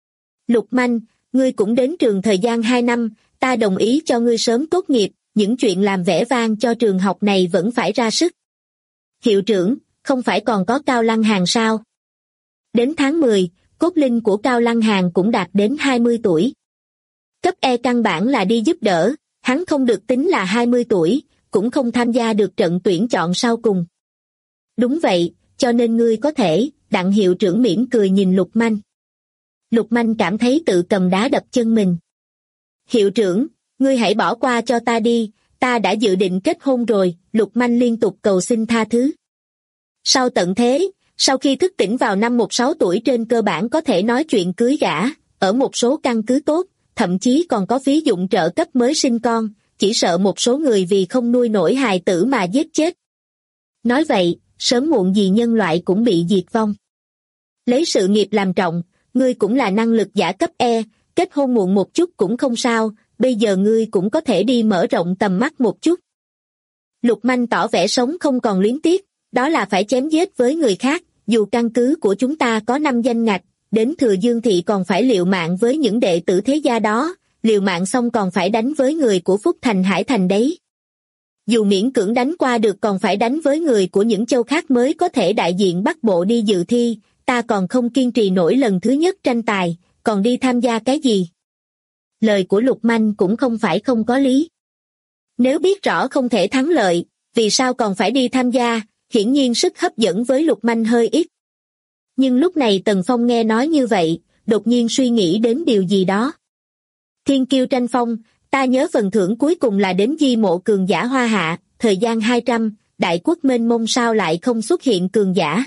Lục Manh, ngươi cũng đến trường thời gian 2 năm, ta đồng ý cho ngươi sớm tốt nghiệp, những chuyện làm vẻ vang cho trường học này vẫn phải ra sức. Hiệu trưởng, không phải còn có Cao Lăng Hàn sao? Đến tháng 10, cốt linh của Cao Lăng Hàn cũng đạt đến 20 tuổi. Cấp E căn bản là đi giúp đỡ, hắn không được tính là 20 tuổi, cũng không tham gia được trận tuyển chọn sau cùng. Đúng vậy, cho nên ngươi có thể, Đặng hiệu trưởng mỉm cười nhìn Lục Manh. Lục Manh cảm thấy tự cầm đá đập chân mình. Hiệu trưởng, ngươi hãy bỏ qua cho ta đi, ta đã dự định kết hôn rồi, Lục Manh liên tục cầu xin tha thứ. Sau tận thế, sau khi thức tỉnh vào năm 16 tuổi trên cơ bản có thể nói chuyện cưới gả, ở một số căn cứ tốt, thậm chí còn có ví dụ trợ cấp mới sinh con, chỉ sợ một số người vì không nuôi nổi hài tử mà giết chết. Nói vậy, sớm muộn gì nhân loại cũng bị diệt vong. Lấy sự nghiệp làm trọng, ngươi cũng là năng lực giả cấp E, kết hôn muộn một chút cũng không sao, bây giờ ngươi cũng có thể đi mở rộng tầm mắt một chút. Lục Manh tỏ vẻ sống không còn luyến tiếc, đó là phải chém giết với người khác, dù căn cứ của chúng ta có 5 danh ngạch, đến Thừa Dương Thị còn phải liều mạng với những đệ tử thế gia đó, liều mạng xong còn phải đánh với người của Phúc Thành Hải Thành đấy. Dù miễn cưỡng đánh qua được còn phải đánh với người của những châu khác mới có thể đại diện Bắc Bộ đi dự thi, ta còn không kiên trì nổi lần thứ nhất tranh tài, còn đi tham gia cái gì? Lời của Lục Manh cũng không phải không có lý. Nếu biết rõ không thể thắng lợi, vì sao còn phải đi tham gia, hiển nhiên sức hấp dẫn với Lục Manh hơi ít. Nhưng lúc này Tần Phong nghe nói như vậy, đột nhiên suy nghĩ đến điều gì đó. Thiên kiêu tranh phong, ta nhớ phần thưởng cuối cùng là đến di mộ cường giả Hoa Hạ, thời gian 200, đại quốc mênh mông sao lại không xuất hiện cường giả.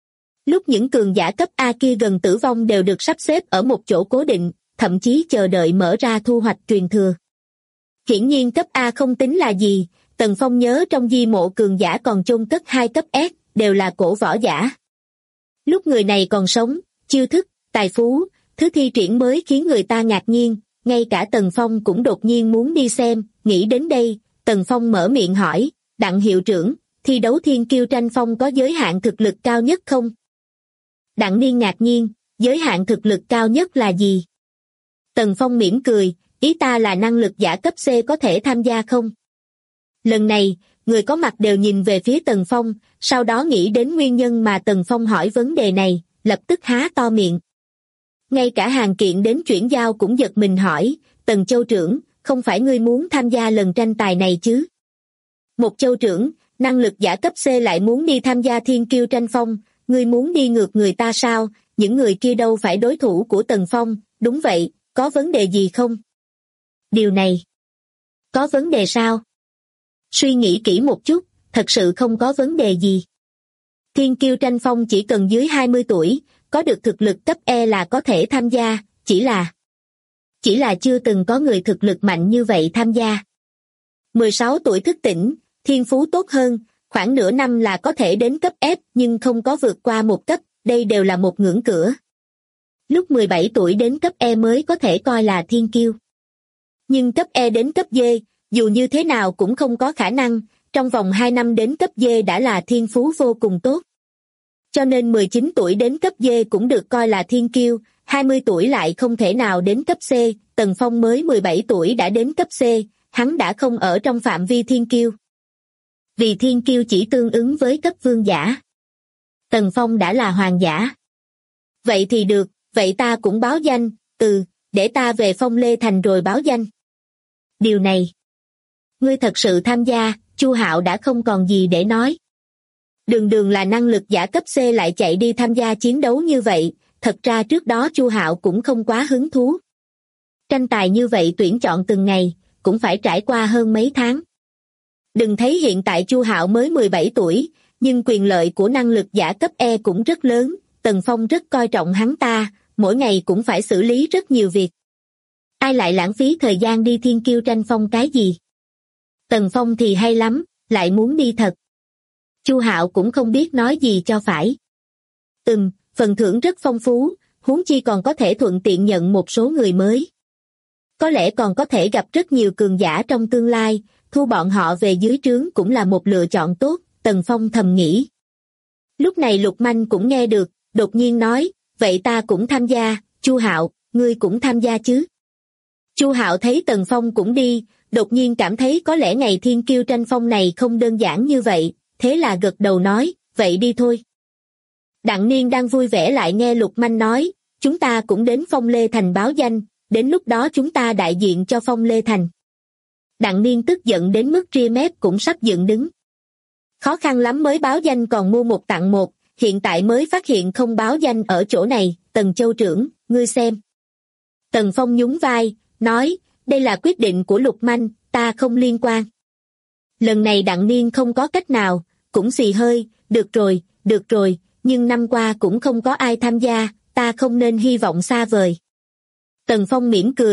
Lúc những cường giả cấp A kia gần tử vong đều được sắp xếp ở một chỗ cố định, thậm chí chờ đợi mở ra thu hoạch truyền thừa. Hiển nhiên cấp A không tính là gì, Tần Phong nhớ trong di mộ cường giả còn chôn cất 2 cấp S, đều là cổ võ giả. Lúc người này còn sống, chiêu thức, tài phú, thứ thi triển mới khiến người ta ngạc nhiên, ngay cả Tần Phong cũng đột nhiên muốn đi xem, nghĩ đến đây, Tần Phong mở miệng hỏi, Đặng hiệu trưởng, thi đấu thiên kiêu tranh phong có giới hạn thực lực cao nhất không? Đặng Niên ngạc nhiên, giới hạn thực lực cao nhất là gì? Tần Phong mỉm cười, ý ta là năng lực giả cấp C có thể tham gia không? Lần này, người có mặt đều nhìn về phía Tần Phong, sau đó nghĩ đến nguyên nhân mà Tần Phong hỏi vấn đề này, lập tức há to miệng. Ngay cả Hàn Kiện đến chuyển giao cũng giật mình hỏi, Tần Châu trưởng, không phải ngươi muốn tham gia lần tranh tài này chứ? Một Châu trưởng, năng lực giả cấp C lại muốn đi tham gia thiên kiêu tranh phong, ngươi muốn đi ngược người ta sao? Những người kia đâu phải đối thủ của Tần Phong, đúng vậy, có vấn đề gì không? Điều này, có vấn đề sao? Suy nghĩ kỹ một chút, thật sự không có vấn đề gì. Thiên kiêu tranh phong chỉ cần dưới 20 tuổi, có được thực lực cấp E là có thể tham gia, chỉ là chưa từng có người thực lực mạnh như vậy tham gia. 16 tuổi thức tỉnh, thiên phú tốt hơn, khoảng nửa năm là có thể đến cấp F nhưng không có vượt qua một cấp, đây đều là một ngưỡng cửa. Lúc 17 tuổi đến cấp E mới có thể coi là thiên kiêu. Nhưng cấp E đến cấp D, dù như thế nào cũng không có khả năng, trong vòng 2 năm đến cấp D đã là thiên phú vô cùng tốt. Cho nên 19 tuổi đến cấp D cũng được coi là thiên kiêu, 20 tuổi lại không thể nào đến cấp C, Tần Phong mới 17 tuổi đã đến cấp C, hắn đã không ở trong phạm vi thiên kiêu. Vì thiên kiêu chỉ tương ứng với cấp vương giả. Tần Phong đã là hoàng giả. Vậy thì được, vậy ta cũng báo danh, để ta về Phong Lê Thành rồi báo danh. Điều này, ngươi thật sự tham gia, Chu Hạo đã không còn gì để nói. Đường là năng lực giả cấp C lại chạy đi tham gia chiến đấu như vậy, thật ra trước đó Chu Hạo cũng không quá hứng thú. Tranh tài như vậy tuyển chọn từng ngày, cũng phải trải qua hơn mấy tháng. Đừng thấy hiện tại Chu Hạo mới 17 tuổi, nhưng quyền lợi của năng lực giả cấp E cũng rất lớn, Tần Phong rất coi trọng hắn ta, mỗi ngày cũng phải xử lý rất nhiều việc. Ai lại lãng phí thời gian đi thiên kiêu tranh phong cái gì? Tần Phong thì hay lắm, lại muốn đi thật. Chu Hạo cũng không biết nói gì cho phải. Phần thưởng rất phong phú, huống chi còn có thể thuận tiện nhận một số người mới. Có lẽ còn có thể gặp rất nhiều cường giả trong tương lai, thu bọn họ về dưới trướng cũng là một lựa chọn tốt, Tần Phong thầm nghĩ. Lúc này Lục Manh cũng nghe được, đột nhiên nói, vậy ta cũng tham gia, Chu Hạo, ngươi cũng tham gia chứ? Chu Hạo thấy Tần Phong cũng đi, đột nhiên cảm thấy có lẽ ngày thiên kiêu tranh phong này không đơn giản như vậy, thế là gật đầu nói, vậy đi thôi. Đặng Niên đang vui vẻ lại nghe Lục Manh nói, chúng ta cũng đến Phong Lê Thành báo danh, đến lúc đó chúng ta đại diện cho Phong Lê Thành. Đặng Niên tức giận đến mức ria mép cũng sắp dựng đứng. Khó khăn lắm mới báo danh còn mua một tặng một, hiện tại mới phát hiện không báo danh ở chỗ này, Tần Châu trưởng, ngươi xem. Tần Phong nhún vai, nói, đây là quyết định của Lục Manh, ta không liên quan. Lần này Đặng Niên không có cách nào, cũng xì hơi, được rồi, nhưng năm qua cũng không có ai tham gia, ta không nên hy vọng xa vời. Tần Phong mỉm cười,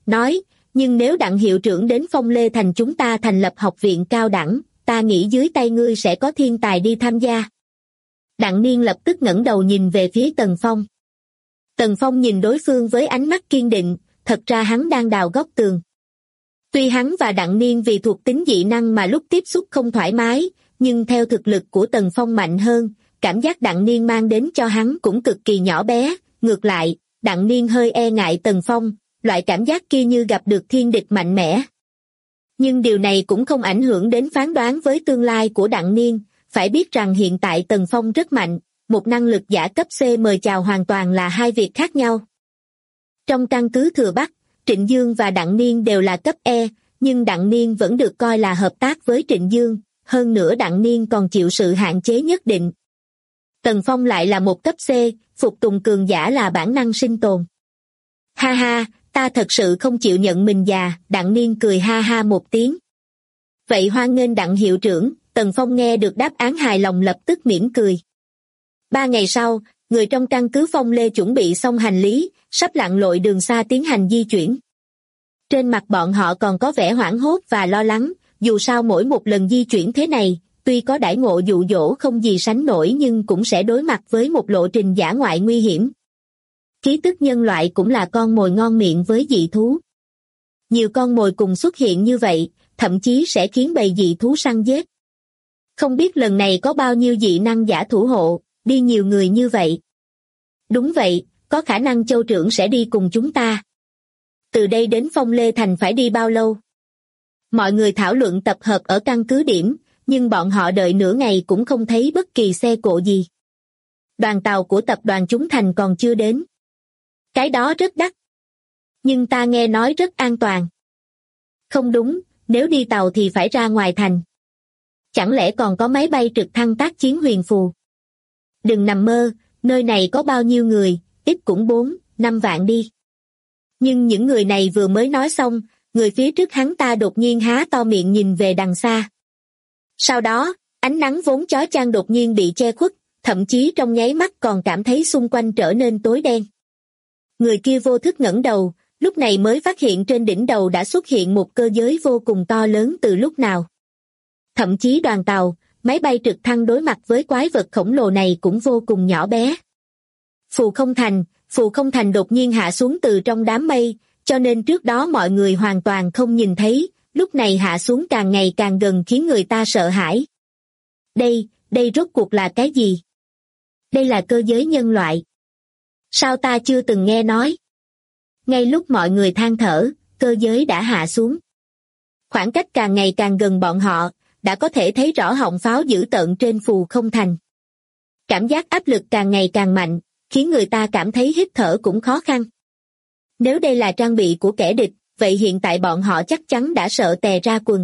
nói, nhưng nếu Đặng hiệu trưởng đến Phong Lê Thành chúng ta thành lập học viện cao đẳng, ta nghĩ dưới tay ngươi sẽ có thiên tài đi tham gia. Đặng Niên lập tức ngẩng đầu nhìn về phía Tần Phong. Tần Phong nhìn đối phương với ánh mắt kiên định, thật ra hắn đang đào góc tường. Tuy hắn và Đặng Niên vì thuộc tính dị năng mà lúc tiếp xúc không thoải mái, nhưng theo thực lực của Tần Phong mạnh hơn, cảm giác Đặng Niên mang đến cho hắn cũng cực kỳ nhỏ bé. Ngược lại, Đặng Niên hơi e ngại Tần Phong, loại cảm giác kia như gặp được thiên địch mạnh mẽ. Nhưng điều này cũng không ảnh hưởng đến phán đoán với tương lai của Đặng Niên, phải biết rằng hiện tại Tần Phong rất mạnh, một năng lực giả cấp C mời chào hoàn toàn là hai việc khác nhau. Trong căn cứ Thừa Bắc, Trịnh Dương và Đặng Niên đều là cấp E, nhưng Đặng Niên vẫn được coi là hợp tác với Trịnh Dương, hơn nữa Đặng Niên còn chịu sự hạn chế nhất định. Tần Phong lại là một cấp C, phục tùng cường giả là bản năng sinh tồn. Ha ha, ta thật sự không chịu nhận mình già, Đặng Niên cười ha ha một tiếng. Vậy hoan nghênh Đặng hiệu trưởng, Tần Phong nghe được đáp án hài lòng lập tức mỉm cười. 3 ngày sau, người trong căn cứ Phong Lê chuẩn bị xong hành lý, sắp lặn lội đường xa tiến hành di chuyển. Trên mặt bọn họ còn có vẻ hoảng hốt và lo lắng, dù sao mỗi một lần di chuyển thế này, tuy có đãi ngộ dụ dỗ không gì sánh nổi nhưng cũng sẽ đối mặt với một lộ trình dã ngoại nguy hiểm. Khí tức nhân loại cũng là con mồi ngon miệng với dị thú. Nhiều con mồi cùng xuất hiện như vậy, thậm chí sẽ khiến bầy dị thú săn giết. Không biết lần này có bao nhiêu dị năng giả thủ hộ, đi nhiều người như vậy. Đúng vậy, có khả năng Châu trưởng sẽ đi cùng chúng ta. Từ đây đến Phong Lê Thành phải đi bao lâu? Mọi người thảo luận tập hợp ở căn cứ điểm, nhưng bọn họ đợi nửa ngày cũng không thấy bất kỳ xe cộ gì. Đoàn tàu của tập đoàn chúng thành còn chưa đến. Cái đó rất đắt. Nhưng ta nghe nói rất an toàn. Không đúng, nếu đi tàu thì phải ra ngoài thành. Chẳng lẽ còn có máy bay trực thăng tác chiến huyền phù? Đừng nằm mơ, nơi này có bao nhiêu người, ít cũng 4-5 vạn đi. Nhưng những người này vừa mới nói xong, người phía trước hắn ta đột nhiên há to miệng nhìn về đằng xa. Sau đó, ánh nắng vốn chói chang đột nhiên bị che khuất, thậm chí trong nháy mắt còn cảm thấy xung quanh trở nên tối đen. Người kia vô thức ngẩng đầu, lúc này mới phát hiện trên đỉnh đầu đã xuất hiện một cơ giới vô cùng to lớn từ lúc nào. Thậm chí đoàn tàu, máy bay trực thăng đối mặt với quái vật khổng lồ này cũng vô cùng nhỏ bé. Phù Không Thành đột nhiên hạ xuống từ trong đám mây, cho nên trước đó mọi người hoàn toàn không nhìn thấy, lúc này hạ xuống càng ngày càng gần khiến người ta sợ hãi. Đây rốt cuộc là cái gì? Đây là cơ giới nhân loại. Sao ta chưa từng nghe nói? Ngay lúc mọi người than thở, cơ giới đã hạ xuống. Khoảng cách càng ngày càng gần bọn họ, đã có thể thấy rõ họng pháo dữ tợn trên Phù Không Thành. Cảm giác áp lực càng ngày càng mạnh, khiến người ta cảm thấy hít thở cũng khó khăn. Nếu đây là trang bị của kẻ địch, vậy hiện tại bọn họ chắc chắn đã sợ tè ra quần.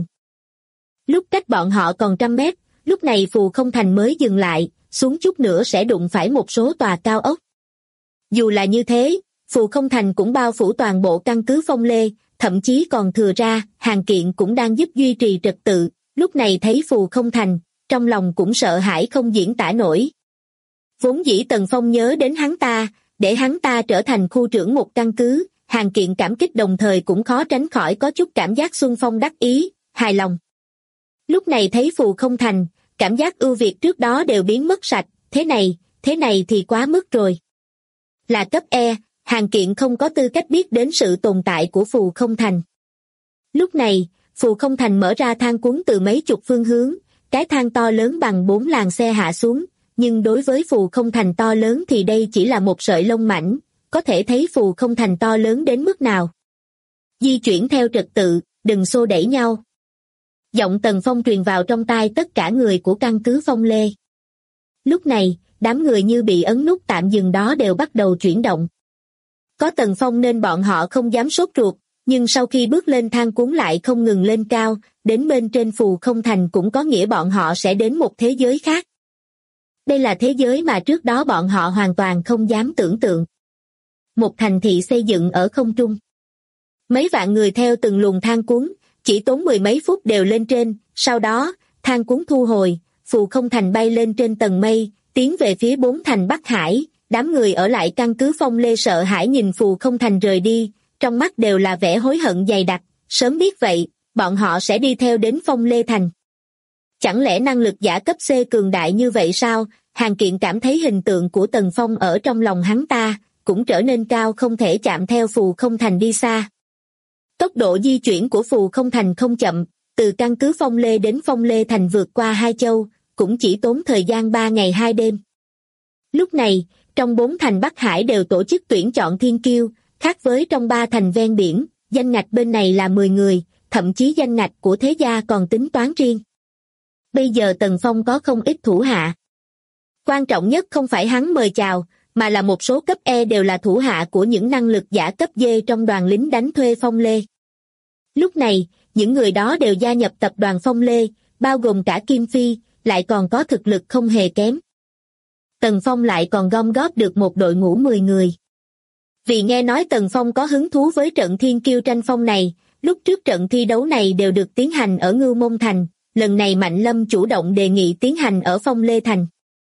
Lúc cách bọn họ còn 100 mét, lúc này Phù Không Thành mới dừng lại, xuống chút nữa sẽ đụng phải một số tòa cao ốc. Dù là như thế, Phù Không Thành cũng bao phủ toàn bộ căn cứ Phong Lê, thậm chí còn thừa ra, Hàng Kiện cũng đang giúp duy trì trật tự, lúc này thấy Phù Không Thành, trong lòng cũng sợ hãi không diễn tả nổi. Vốn dĩ Tần Phong nhớ đến hắn ta, để hắn ta trở thành khu trưởng một căn cứ, Hàng Kiện cảm kích đồng thời cũng khó tránh khỏi có chút cảm giác xuân phong đắc ý, hài lòng. Lúc này thấy Phù Không Thành, cảm giác ưu việt trước đó đều biến mất sạch, thế này thì quá mức rồi. Là cấp E, Hàng Kiện không có tư cách biết đến sự tồn tại của Phù Không Thành. Lúc này, Phù Không Thành mở ra thang cuốn từ mấy chục phương hướng, cái thang to lớn bằng 4 làn xe hạ xuống, nhưng đối với Phù Không Thành to lớn thì đây chỉ là một sợi lông mảnh, có thể thấy Phù Không Thành to lớn đến mức nào. Di chuyển theo trật tự, đừng xô đẩy nhau. Giọng Tần Phong truyền vào trong tai tất cả người của căn cứ Phong Lê. Lúc này, đám người như bị ấn nút tạm dừng đó đều bắt đầu chuyển động. Có Tần Phong nên bọn họ không dám sốt ruột, nhưng sau khi bước lên thang cuốn lại không ngừng lên cao, đến bên trên Phù Không Thành cũng có nghĩa bọn họ sẽ đến một thế giới khác. Đây là thế giới mà trước đó bọn họ hoàn toàn không dám tưởng tượng. Một thành thị xây dựng ở không trung. Mấy vạn người theo từng luồng thang cuốn, chỉ tốn 10 mấy phút đều lên trên, sau đó, thang cuốn thu hồi, Phù Không Thành bay lên trên tầng mây, tiến về phía 4 thành Bắc Hải, đám người ở lại căn cứ Phong Lê sợ hãi nhìn Phù Không Thành rời đi, trong mắt đều là vẻ hối hận dày đặc, sớm biết vậy, bọn họ sẽ đi theo đến Phong Lê Thành. Chẳng lẽ năng lực giả cấp C cường đại như vậy sao? Hàn Kiện cảm thấy hình tượng của Tần Phong ở trong lòng hắn ta, cũng trở nên cao không thể chạm theo Phù Không Thành đi xa. Tốc độ di chuyển của Phù Không Thành không chậm, từ căn cứ Phong Lê đến Phong Lê Thành vượt qua 2 châu, cũng chỉ tốn thời gian 3 ngày 2 đêm. Lúc này, trong 4 thành Bắc Hải đều tổ chức tuyển chọn thiên kiêu, khác với trong 3 thành ven biển, danh ngạch bên này là 10 người, thậm chí danh ngạch của thế gia còn tính toán riêng. Bây giờ Tần Phong có không ít thủ hạ. Quan trọng nhất không phải hắn mời chào, mà là một số cấp E đều là thủ hạ của những năng lực giả cấp D trong đoàn lính đánh thuê Phong Lê. Lúc này, những người đó đều gia nhập tập đoàn Phong Lê, bao gồm cả Kim Phi, lại còn có thực lực không hề kém. Tần Phong lại còn gom góp được một đội ngũ 10 người. Vì nghe nói Tần Phong có hứng thú với trận thiên kiêu tranh phong này, lúc trước trận thi đấu này đều được tiến hành ở Ngưu Môn Thành, lần này Mạnh Lâm chủ động đề nghị tiến hành ở Phong Lê Thành.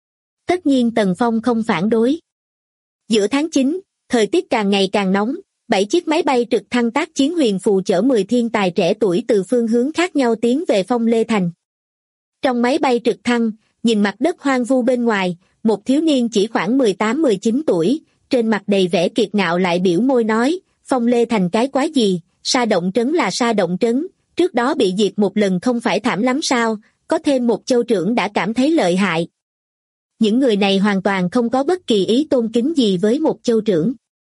Tất nhiên Tần Phong không phản đối. Giữa tháng 9, thời tiết càng ngày càng nóng, 7 chiếc máy bay trực thăng tác chiến huyền phù chở 10 thiên tài trẻ tuổi từ phương hướng khác nhau tiến về Phong Lê Thành. Trong máy bay trực thăng, nhìn mặt đất hoang vu bên ngoài, một thiếu niên chỉ khoảng 18-19 tuổi, trên mặt đầy vẻ kiệt ngạo lại biểu môi nói, Phong Lê Thành cái quái gì, Sa Động Trấn là Sa Động Trấn, trước đó bị diệt một lần không phải thảm lắm sao, có thêm một châu trưởng đã cảm thấy lợi hại. Những người này hoàn toàn không có bất kỳ ý tôn kính gì với một châu trưởng.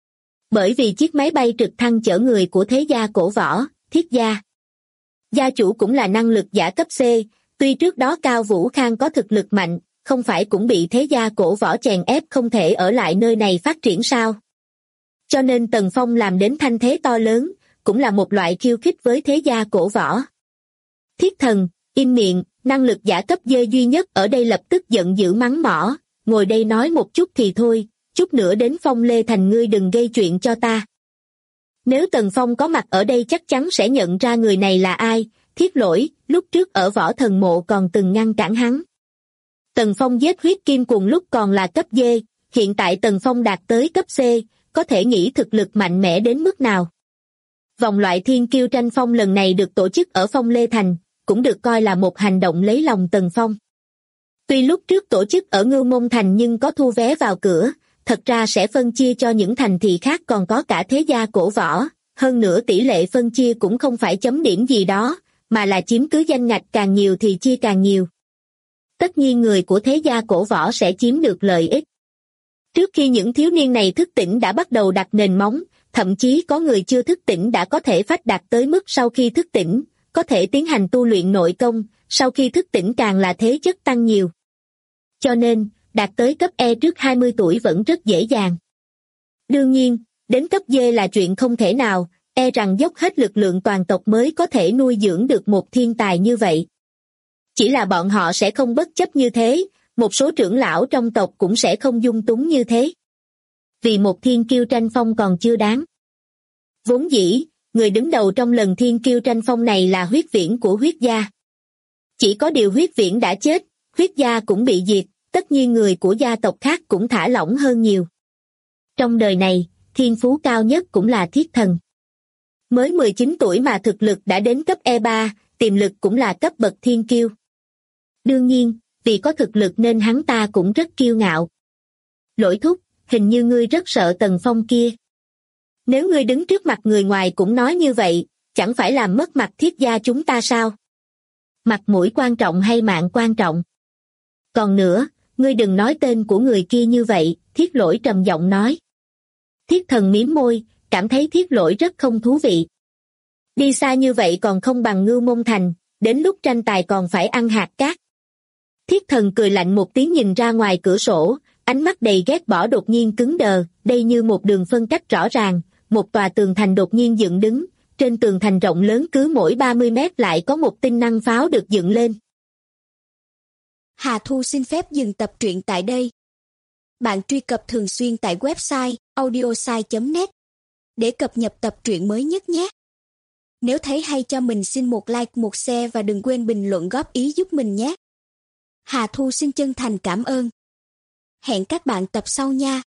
Bởi vì chiếc máy bay trực thăng chở người của thế gia cổ võ, Thiết gia. Gia chủ cũng là năng lực giả cấp C, tuy trước đó Cao Vũ Khang có thực lực mạnh, không phải cũng bị thế gia cổ võ chèn ép không thể ở lại nơi này phát triển sao. Cho nên Tần Phong làm đến thanh thế to lớn, cũng là một loại khiêu khích với thế gia cổ võ. Thiết Thần, im miệng, năng lực giả cấp D duy nhất ở đây lập tức giận dữ mắng mỏ, ngồi đây nói một chút thì thôi, chút nữa đến Phong Lê Thành ngươi đừng gây chuyện cho ta. Nếu Tần Phong có mặt ở đây chắc chắn sẽ nhận ra người này là ai, Thiết Lỗi, lúc trước ở Võ Thần Mộ còn từng ngăn cản hắn. Tần Phong giết huyết kim cùng lúc còn là cấp D, hiện tại Tần Phong đạt tới cấp C, có thể nghĩ thực lực mạnh mẽ đến mức nào. Vòng loại thiên kiêu tranh phong lần này được tổ chức ở Phong Lê Thành, cũng được coi là một hành động lấy lòng Tần Phong. Tuy lúc trước tổ chức ở Ngưu Môn Thành nhưng có thu vé vào cửa, thật ra sẽ phân chia cho những thành thị khác còn có cả thế gia cổ võ, hơn nữa tỷ lệ phân chia cũng không phải chấm điểm gì đó, mà là chiếm cứ danh ngạch càng nhiều thì chia càng nhiều. Tất nhiên người của thế gia cổ võ sẽ chiếm được lợi ích. Trước khi những thiếu niên này thức tỉnh đã bắt đầu đặt nền móng, thậm chí có người chưa thức tỉnh đã có thể phát đạt tới mức sau khi thức tỉnh, có thể tiến hành tu luyện nội công, sau khi thức tỉnh càng là thế chất tăng nhiều. Cho nên, đạt tới cấp E trước 20 tuổi vẫn rất dễ dàng. Đương nhiên, đến cấp D là chuyện không thể nào, e rằng dốc hết lực lượng toàn tộc mới có thể nuôi dưỡng được một thiên tài như vậy. Chỉ là bọn họ sẽ không bất chấp như thế, một số trưởng lão trong tộc cũng sẽ không dung túng như thế. Vì một thiên kiêu tranh phong còn chưa đáng. Vốn dĩ, người đứng đầu trong lần thiên kiêu tranh phong này là Huyết Viễn của Huyết gia. Chỉ có điều Huyết Viễn đã chết, Huyết gia cũng bị diệt, tất nhiên người của gia tộc khác cũng thả lỏng hơn nhiều. Trong đời này, thiên phú cao nhất cũng là Thiết Thần. Mới 19 tuổi mà thực lực đã đến cấp E3, tiềm lực cũng là cấp bậc thiên kiêu. Đương nhiên, vì có thực lực nên hắn ta cũng rất kiêu ngạo. Lỗi thúc, hình như ngươi rất sợ Tần Phong kia. Nếu ngươi đứng trước mặt người ngoài cũng nói như vậy, chẳng phải làm mất mặt Thiết gia chúng ta sao? Mặt mũi quan trọng hay mạng quan trọng? Còn nữa, ngươi đừng nói tên của người kia như vậy, Thiết Lỗi trầm giọng nói. Thiết Thần mím môi, cảm thấy Thiết Lỗi rất không thú vị. Đi xa như vậy còn không bằng Ngưu Môn Thành, đến lúc tranh tài còn phải ăn hạt cát. Thiết Thần cười lạnh một tiếng nhìn ra ngoài cửa sổ, ánh mắt đầy ghét bỏ đột nhiên cứng đờ, đây như một đường phân cách rõ ràng, một tòa tường thành đột nhiên dựng đứng, trên tường thành rộng lớn cứ mỗi 30 mét lại có một tinh năng pháo được dựng lên. Hà Thu xin phép dừng tập truyện tại đây. Bạn truy cập thường xuyên tại website audiosai.net để cập nhật tập truyện mới nhất nhé. Nếu thấy hay cho mình xin một like, một share và đừng quên bình luận góp ý giúp mình nhé. Hà Thu xin chân thành cảm ơn. Hẹn các bạn tập sau nha.